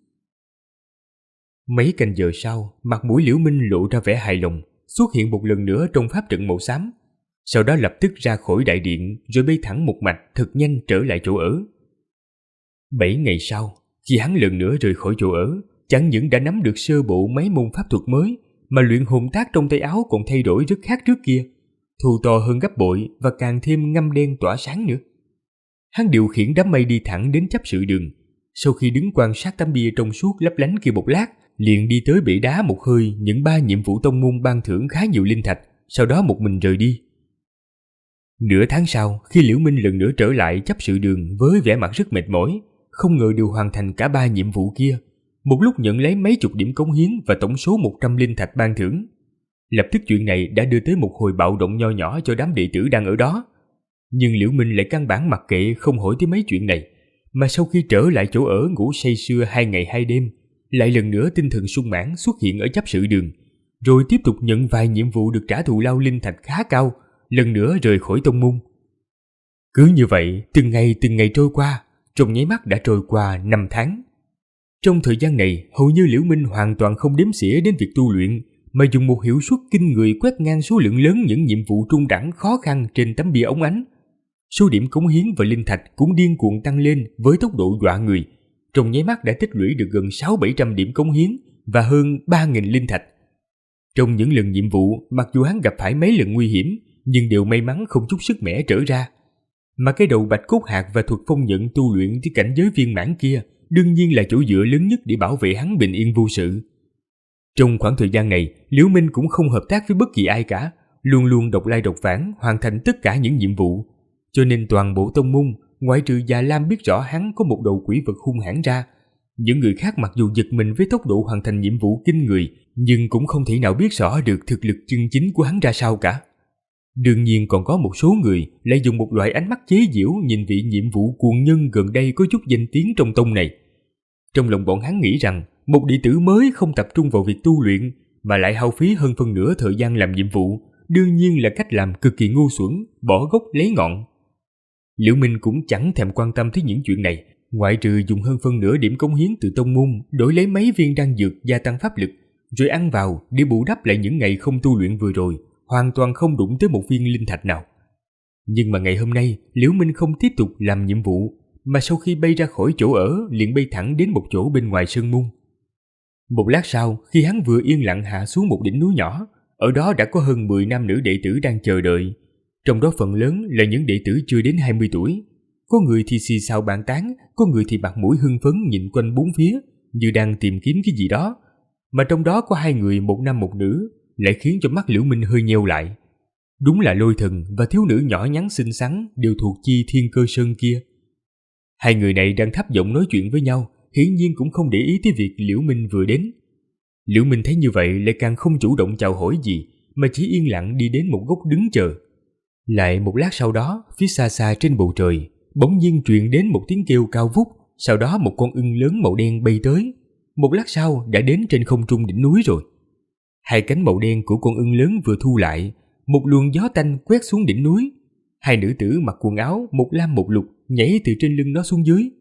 Mấy canh giờ sau, mặt mũi Liễu Minh lộ ra vẻ hài lòng, xuất hiện một lần nữa trong pháp trận màu xám, sau đó lập tức ra khỏi đại điện rồi bay thẳng một mạch thật nhanh trở lại chỗ ở. 7 ngày sau, khi hắn lần nữa rời khỏi chỗ ở, chẳng những đã nắm được sơ bộ mấy môn pháp thuật mới, mà luyện hồn tác trong tay áo còn thay đổi rất khác trước kia, thù to hơn gấp bội và càng thêm ngăm đen tỏa sáng nữa. Hắn điều khiển đám mây đi thẳng đến chấp sự đường. Sau khi đứng quan sát tấm bia trong suốt lấp lánh kia một lát, liền đi tới bể đá một hơi những 3 nhiệm vụ tông môn ban thưởng khá nhiều linh thạch, sau đó một mình rời đi. Nửa tháng sau, khi Liễu Minh lần nữa trở lại chấp sự đường với vẻ mặt rất mệt mỏi, không ngờ đều hoàn thành cả 3 nhiệm vụ kia, một lúc nhận lấy mấy chục điểm cống hiến và tổng số 100 linh thạch ban thưởng. Lập tức chuyện này đã đưa tới một hồi bạo động nho nhỏ cho đám đệ tử đang ở đó. Nhưng Liễu Minh lại căn bản mặc kệ không hỏi tới mấy chuyện này, mà sau khi trở lại chỗ ở ngủ say sưa 2 ngày 2 đêm, lại lần nữa tinh thần sung mãn xuất hiện ở chấp sự đường, rồi tiếp tục nhận vài nhiệm vụ được trả thù lao linh thạch khá cao, lần nữa rời khỏi tông môn. Cứ như vậy, từng ngày trôi qua, trong nháy mắt đã trôi qua 5 tháng. Trong thời gian này, hầu như Liễu Minh hoàn toàn không đếm xỉa đến việc tu luyện, mà dùng một hiệu suất kinh người quét ngang số lượng lớn những nhiệm vụ trung đẳng khó khăn trên tấm bia óng ánh. Số điểm cống hiến và linh thạch cũng điên cuồng tăng lên với tốc độ dọa người. Trong nháy mắt đã tích lũy được gần 600-700 điểm cống hiến và hơn 3.000 linh thạch. Trong những lần nhiệm vụ, mặc dù hắn gặp phải mấy lần nguy hiểm, nhưng đều may mắn không chút sức mẻ trở ra. Mà cái đầu bạch cốt hạt và thuật phong nhận tu luyện tới cảnh giới viên mãn kia, đương nhiên là chỗ dựa lớn nhất để bảo vệ hắn bình yên vô sự. Trong khoảng thời gian này, Liễu Minh cũng không hợp tác với bất kỳ ai cả, luôn luôn độc lai độc vãng hoàn thành tất cả những nhiệm vụ. Cho nên toàn bộ tông môn, ngoại trừ Già Lam biết rõ hắn có một đầu quỷ vật hung hãn ra, Những người khác mặc dù giật mình với tốc độ hoàn thành nhiệm vụ kinh người, nhưng cũng không thể nào biết rõ được thực lực chân chính của hắn ra sao cả. Đương nhiên còn có một số người lại dùng một loại ánh mắt chế giễu nhìn vị nhiệm vụ cuồng nhân gần đây có chút danh tiếng trong tông này. Trong lòng bọn hắn nghĩ rằng một đệ tử mới không tập trung vào việc tu luyện mà lại hao phí hơn phân nửa thời gian làm nhiệm vụ, đương nhiên là cách làm cực kỳ ngu xuẩn, bỏ gốc lấy ngọn. Liễu Minh cũng chẳng thèm quan tâm tới những chuyện này, ngoại trừ dùng hơn phân nửa điểm cống hiến từ tông môn đổi lấy mấy viên đan dược gia tăng pháp lực, rồi ăn vào để bù đắp lại những ngày không tu luyện vừa rồi, hoàn toàn không đụng tới một viên linh thạch nào. Nhưng mà ngày hôm nay, Liễu Minh không tiếp tục làm nhiệm vụ, mà sau khi bay ra khỏi chỗ ở liền bay thẳng đến một chỗ bên ngoài sơn môn. Một lát sau, khi hắn vừa yên lặng hạ xuống một đỉnh núi nhỏ, ở đó đã có hơn 10 nam nữ đệ tử đang chờ đợi. Trong đó phần lớn là những đệ tử chưa đến 20 tuổi. Có người thì xì xào bàn tán, có người thì mặt mũi hưng phấn nhìn quanh bốn phía, như đang tìm kiếm cái gì đó. Mà trong đó có 2 người, một nam một nữ, lại khiến cho mắt Liễu Minh hơi nheo lại. Đúng là Lôi Thần và thiếu nữ nhỏ nhắn xinh xắn đều thuộc chi Thiên Cơ Sơn kia. 2 người này đang thấp giọng nói chuyện với nhau, hiển nhiên cũng không để ý tới việc Liễu Minh vừa đến. Liễu Minh thấy như vậy lại càng không chủ động chào hỏi gì, mà chỉ yên lặng đi đến một góc đứng chờ. Lại một lát sau đó, phía xa xa trên bầu trời, bỗng nhiên truyền đến một tiếng kêu cao vút, sau đó một con ưng lớn màu đen bay tới. Một lát sau đã đến trên không trung đỉnh núi rồi. 2 cánh màu đen của con ưng lớn vừa thu lại, một luồng gió tanh quét xuống đỉnh núi. 2 nữ tử mặc quần áo một lam một lục nhảy từ trên lưng nó xuống dưới.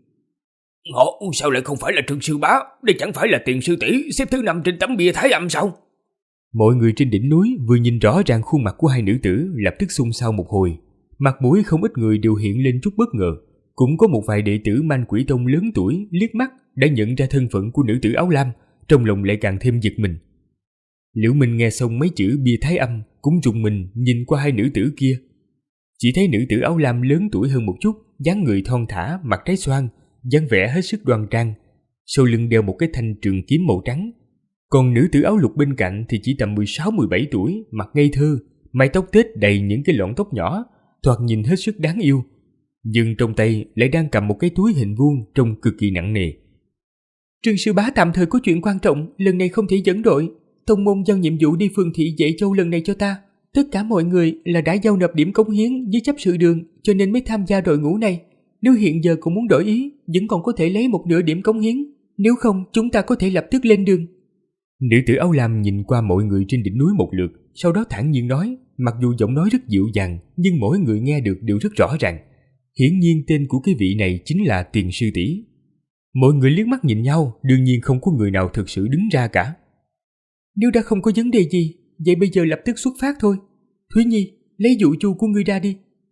Họ sao lại không phải là Trương sư bá? Đây chẳng phải là Tiền sư tỷ xếp thứ 5 trên tấm bia Thái Âm sao? Mọi người trên đỉnh núi vừa nhìn rõ ràng khuôn mặt của 2 nữ tử, lập tức xôn xao một hồi. Mặt mũi không ít người đều hiện lên chút bất ngờ. Cũng có một vài đệ tử Man Quỷ Tông lớn tuổi liếc mắt đã nhận ra thân phận của nữ tử áo lam, trong lòng lại càng thêm giật mình. Liễu Minh nghe xong mấy chữ bia Thái Âm cũng rùng mình nhìn qua 2 nữ tử kia. Chỉ thấy nữ tử áo lam lớn tuổi hơn một chút, dáng người thon thả, mặt trái xoan, dáng vẻ hết sức đoan trang, sau lưng đeo một cái thanh trường kiếm màu trắng. Còn nữ tử áo lục bên cạnh thì chỉ tầm 16-17 tuổi, mặt ngây thơ, mái tóc tết đầy những cái lọn tóc nhỏ, thoạt nhìn hết sức đáng yêu. Nhưng trong tay lại đang cầm một cái túi hình vuông trông cực kỳ nặng nề. Trương sư bá tạm thời có chuyện quan trọng, lần này không thể dẫn đội. Tông môn giao nhiệm vụ đi phường thị Dệ Châu lần này cho ta. Tất cả mọi người là đã giao nộp điểm cống hiến với chấp sự đường, cho nên mới tham gia đội ngũ này. Nếu hiện giờ cũng muốn đổi ý, vẫn còn có thể lấy một nửa điểm cống hiến. Nếu không, chúng ta có thể lập tức lên đường. Nữ tử áo lam nhìn qua mọi người trên đỉnh núi một lượt, sau đó thản nhiên nói, mặc dù giọng nói rất dịu dàng, nhưng mỗi người nghe được đều rất rõ ràng. Hiển nhiên tên của cái vị này chính là Tiền sư tỷ. Mọi người liếc mắt nhìn nhau, đương nhiên không có người nào thực sự đứng ra cả. Nếu đã không có vấn đề gì, vậy bây giờ lập tức xuất phát thôi. Thúy Nhi, lấy dụ chu của ngươi ra đi.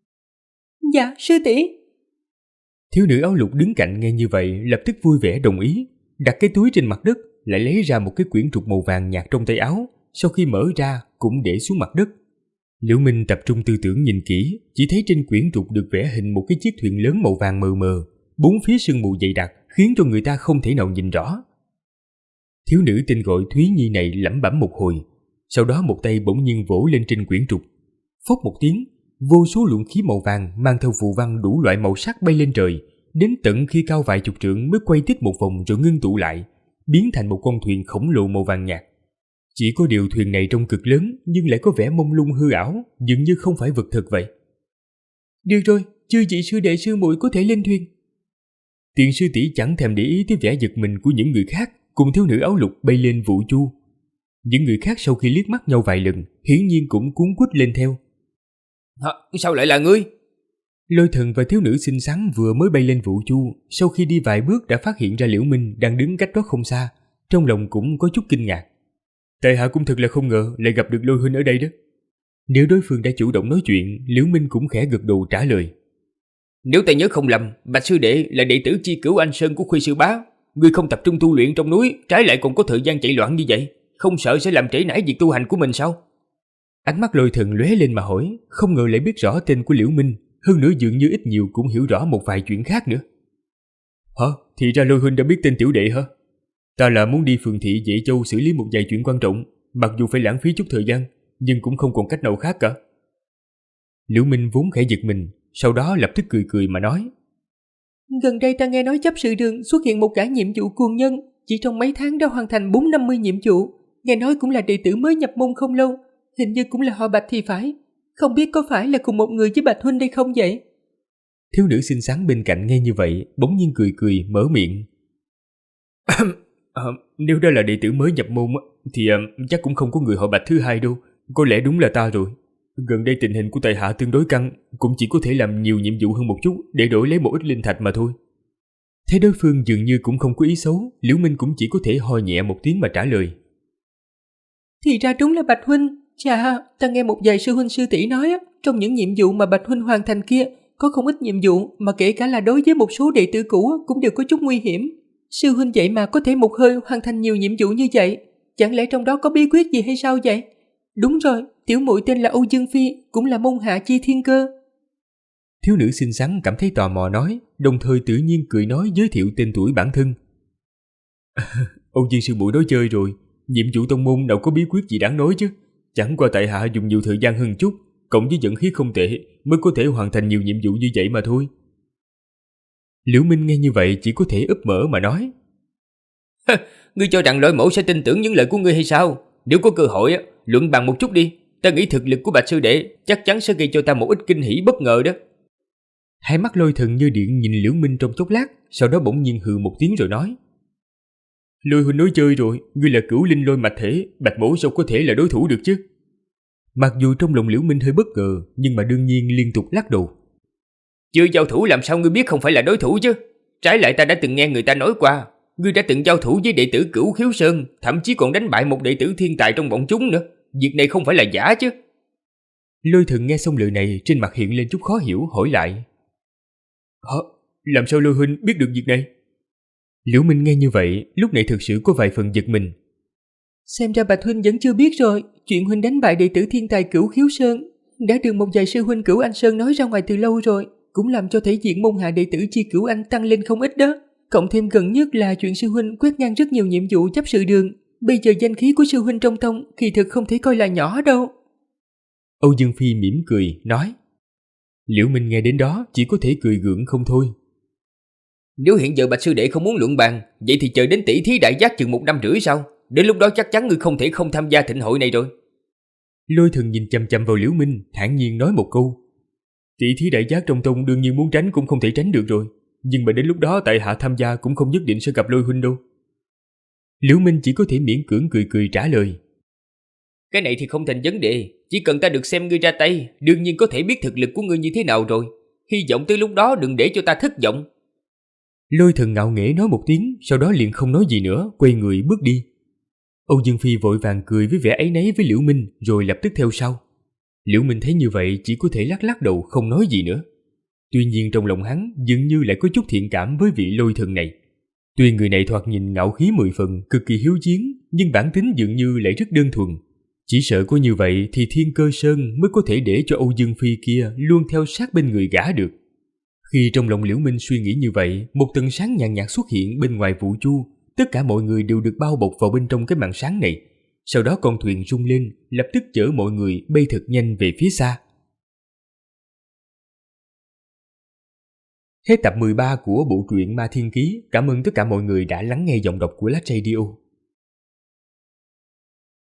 Dạ, sư tỷ. Thiếu nữ áo lục đứng cạnh nghe như vậy lập tức vui vẻ đồng ý, đặt cái túi trên mặt đất, lại lấy ra một cái quyển trục màu vàng nhạt trong tay áo, sau khi mở ra cũng để xuống mặt đất. Liễu Minh tập trung tư tưởng nhìn kỹ, chỉ thấy trên quyển trục được vẽ hình một cái chiếc thuyền lớn màu vàng mờ mờ, bốn phía sương mù dày đặc khiến cho người ta không thể nào nhìn rõ. Thiếu nữ tên gọi Thúy Nhi này lẩm bẩm một hồi, sau đó một tay bỗng nhiên vỗ lên trên quyển trục. Phốc một tiếng, vô số luồng khí màu vàng mang theo phù văn đủ loại màu sắc bay lên trời, đến tận khi cao vài chục trượng mới quay tít một vòng rồi ngưng tụ lại, biến thành một con thuyền khổng lồ màu vàng nhạt. Chỉ có điều thuyền này trông cực lớn nhưng lại có vẻ mông lung hư ảo, dường như không phải vật thật vậy. Được rồi, chư vị sư đệ sư muội có thể lên thuyền. Tiền sư tỷ chẳng thèm để ý tới vẻ giật mình của những người khác, cùng thiếu nữ áo lục bay lên vũ chu. Những người khác sau khi liếc mắt nhau vài lần, hiển nhiên cũng cuống quýt lên theo. Sao lại là ngươi? Lôi Thần và thiếu nữ xinh xắn vừa mới bay lên vũ chu, sau khi đi vài bước đã phát hiện ra Liễu Minh đang đứng cách đó không xa, trong lòng cũng có chút kinh ngạc. Tại hạ cũng thật là không ngờ lại gặp được Lôi huynh ở đây đó. Nếu đối phương đã chủ động nói chuyện, Liễu Minh cũng khẽ gật đầu trả lời. Nếu ta nhớ không lầm, Bạch sư đệ là đệ tử Chi Cửu Anh Sơn của Khuy sư bá. Ngươi không tập trung tu luyện trong núi, trái lại còn có thời gian chạy loạn như vậy, không sợ sẽ làm trễ nải việc tu hành của mình sao? Ánh mắt Lôi Thần lóe lên mà hỏi, không ngờ lại biết rõ tên của Liễu Minh, hơn nữa dường như ít nhiều cũng hiểu rõ một vài chuyện khác nữa. Hả? Thì ra Lôi huynh đã biết tên tiểu đệ hả? Ta là muốn đi phường thị Dệ Châu xử lý một vài chuyện quan trọng, mặc dù phải lãng phí chút thời gian, nhưng cũng không còn cách nào khác cả. Liễu Minh vốn khẽ giật mình, sau đó lập tức cười cười mà nói. Gần đây ta nghe nói chấp sự đường xuất hiện một gã nhiệm vụ cuồng nhân, chỉ trong mấy tháng đã hoàn thành 450 nhiệm vụ. Nghe nói cũng là đệ tử mới nhập môn không lâu, hình như cũng là họ Bạch thì phải. Không biết có phải là cùng một người với Bạch huynh đây không vậy? Thiếu nữ xinh xắn bên cạnh nghe như vậy, bỗng nhiên cười cười mở miệng. Nếu đó là đệ tử mới nhập môn thì chắc cũng không có người họ Bạch thứ hai đâu. Có lẽ đúng là ta rồi. Gần đây tình hình của tại hạ tương đối căng, cũng chỉ có thể làm nhiều nhiệm vụ hơn một chút để đổi lấy một ít linh thạch mà thôi. Thấy đối phương dường như cũng không có ý xấu, Liễu Minh cũng chỉ có thể ho nhẹ một tiếng mà trả lời. Thì ra đúng là Bạch huynh. Chà, ta nghe một vài sư huynh sư tỷ nói trong những nhiệm vụ mà Bạch huynh hoàn thành kia, có không ít nhiệm vụ mà kể cả là đối với một số đệ tử cũ cũng đều có chút nguy hiểm. Sư huynh vậy mà có thể một hơi hoàn thành nhiều nhiệm vụ như vậy, chẳng lẽ trong đó có bí quyết gì hay sao vậy? Đúng rồi, tiểu muội tên là Âu Dương Phi, cũng là môn hạ chi thiên cơ. Thiếu nữ xinh xắn cảm thấy tò mò nói, đồng thời tự nhiên cười nói giới thiệu tên tuổi bản thân. Âu Dương sư muội nói chơi rồi, nhiệm vụ tông môn đâu có bí quyết gì đáng nói chứ. Chẳng qua tại hạ dùng nhiều thời gian hơn chút, cộng với vận khí không tệ mới có thể hoàn thành nhiều nhiệm vụ như vậy mà thôi. Liễu Minh nghe như vậy chỉ có thể úp mở mà nói. Ngươi cho rằng Lôi Mẫu sẽ tin tưởng những lời của ngươi hay sao? Nếu có cơ hội luận bàn một chút đi. Ta nghĩ thực lực của Bạch sư đệ chắc chắn sẽ gây cho ta một ít kinh hỉ bất ngờ đó. Hai mắt Lôi Thần như điện nhìn Liễu Minh trong chốc lát, sau đó bỗng nhiên hừ một tiếng rồi nói. Lôi huynh nói chơi rồi, ngươi là cửu linh lôi mạch thể, Bạch mẫu sao có thể là đối thủ được chứ? Mặc dù trong lòng Liễu Minh hơi bất ngờ, nhưng mà đương nhiên liên tục lắc đầu. Chưa giao thủ làm sao ngươi biết không phải là đối thủ chứ? Trái lại ta đã từng nghe người ta nói qua, ngươi đã từng giao thủ với đệ tử Cửu Khiếu Sơn, thậm chí còn đánh bại một đệ tử thiên tài trong bọn chúng nữa. Việc này không phải là giả chứ? Lôi Thần nghe xong lời này, trên mặt hiện lên chút khó hiểu, hỏi lại. Hả? Làm sao Lôi huynh biết được việc này? Liễu Minh nghe như vậy, lúc này thực sự có vài phần giật mình. Xem ra Bạch huynh vẫn chưa biết rồi, chuyện huynh đánh bại đệ tử thiên tài Cửu Khiếu Sơn đã được một vài sư huynh Cửu Anh Sơn nói ra ngoài từ lâu rồi, cũng làm cho thể diện môn hạ đệ tử chi Cửu Anh tăng lên không ít đó. Cộng thêm gần nhất là chuyện sư huynh quét ngang rất nhiều nhiệm vụ chấp sự đường, bây giờ danh khí của sư huynh trong tông kỳ thực không thể coi là nhỏ đâu. Âu Dương Phi mỉm cười nói. Liễu Minh nghe đến đó chỉ có thể cười gượng không thôi. Nếu hiện giờ Bạch sư đệ không muốn luận bàn, vậy thì chờ đến tỷ thí đại giác chừng 1 năm rưỡi sau. Đến lúc đó chắc chắn ngươi không thể không tham gia thịnh hội này rồi. Lôi Thần nhìn chằm chằm vào Liễu Minh, thản nhiên nói một câu. Tỷ thí đại giác trong tông đương nhiên muốn tránh cũng không thể tránh được rồi, nhưng mà đến lúc đó tại hạ tham gia cũng không nhất định sẽ gặp Lôi huynh đâu. Liễu Minh chỉ có thể miễn cưỡng cười cười trả lời. Cái này thì không thành vấn đề, chỉ cần ta được xem ngươi ra tay, đương nhiên có thể biết thực lực của ngươi như thế nào rồi. Hy vọng tới lúc đó đừng để cho ta thất vọng. Lôi Thần ngạo nghễ nói một tiếng, sau đó liền không nói gì nữa, quay người bước đi. Âu Dương Phi vội vàng cười với vẻ áy náy với Liễu Minh, rồi lập tức theo sau. Liễu Minh thấy như vậy chỉ có thể lắc lắc đầu không nói gì nữa. Tuy nhiên trong lòng hắn dường như lại có chút thiện cảm với vị Lôi Thần này. Tuy người này thoạt nhìn ngạo khí 10 phần, cực kỳ hiếu chiến, nhưng bản tính dường như lại rất đơn thuần. Chỉ sợ có như vậy thì Thiên Cơ Sơn mới có thể để cho Âu Dương Phi kia luôn theo sát bên người gã được. Khi trong lòng Liễu Minh suy nghĩ như vậy, một tầng sáng nhàn nhạt xuất hiện bên ngoài vũ chu, tất cả mọi người đều được bao bọc vào bên trong cái màn sáng này. Sau đó con thuyền rung lên, lập tức chở mọi người bay thật nhanh về phía xa. Hết tập 13 của bộ truyện Ma Thiên Ký. Cảm ơn tất cả mọi người đã lắng nghe giọng đọc của Lát Radio.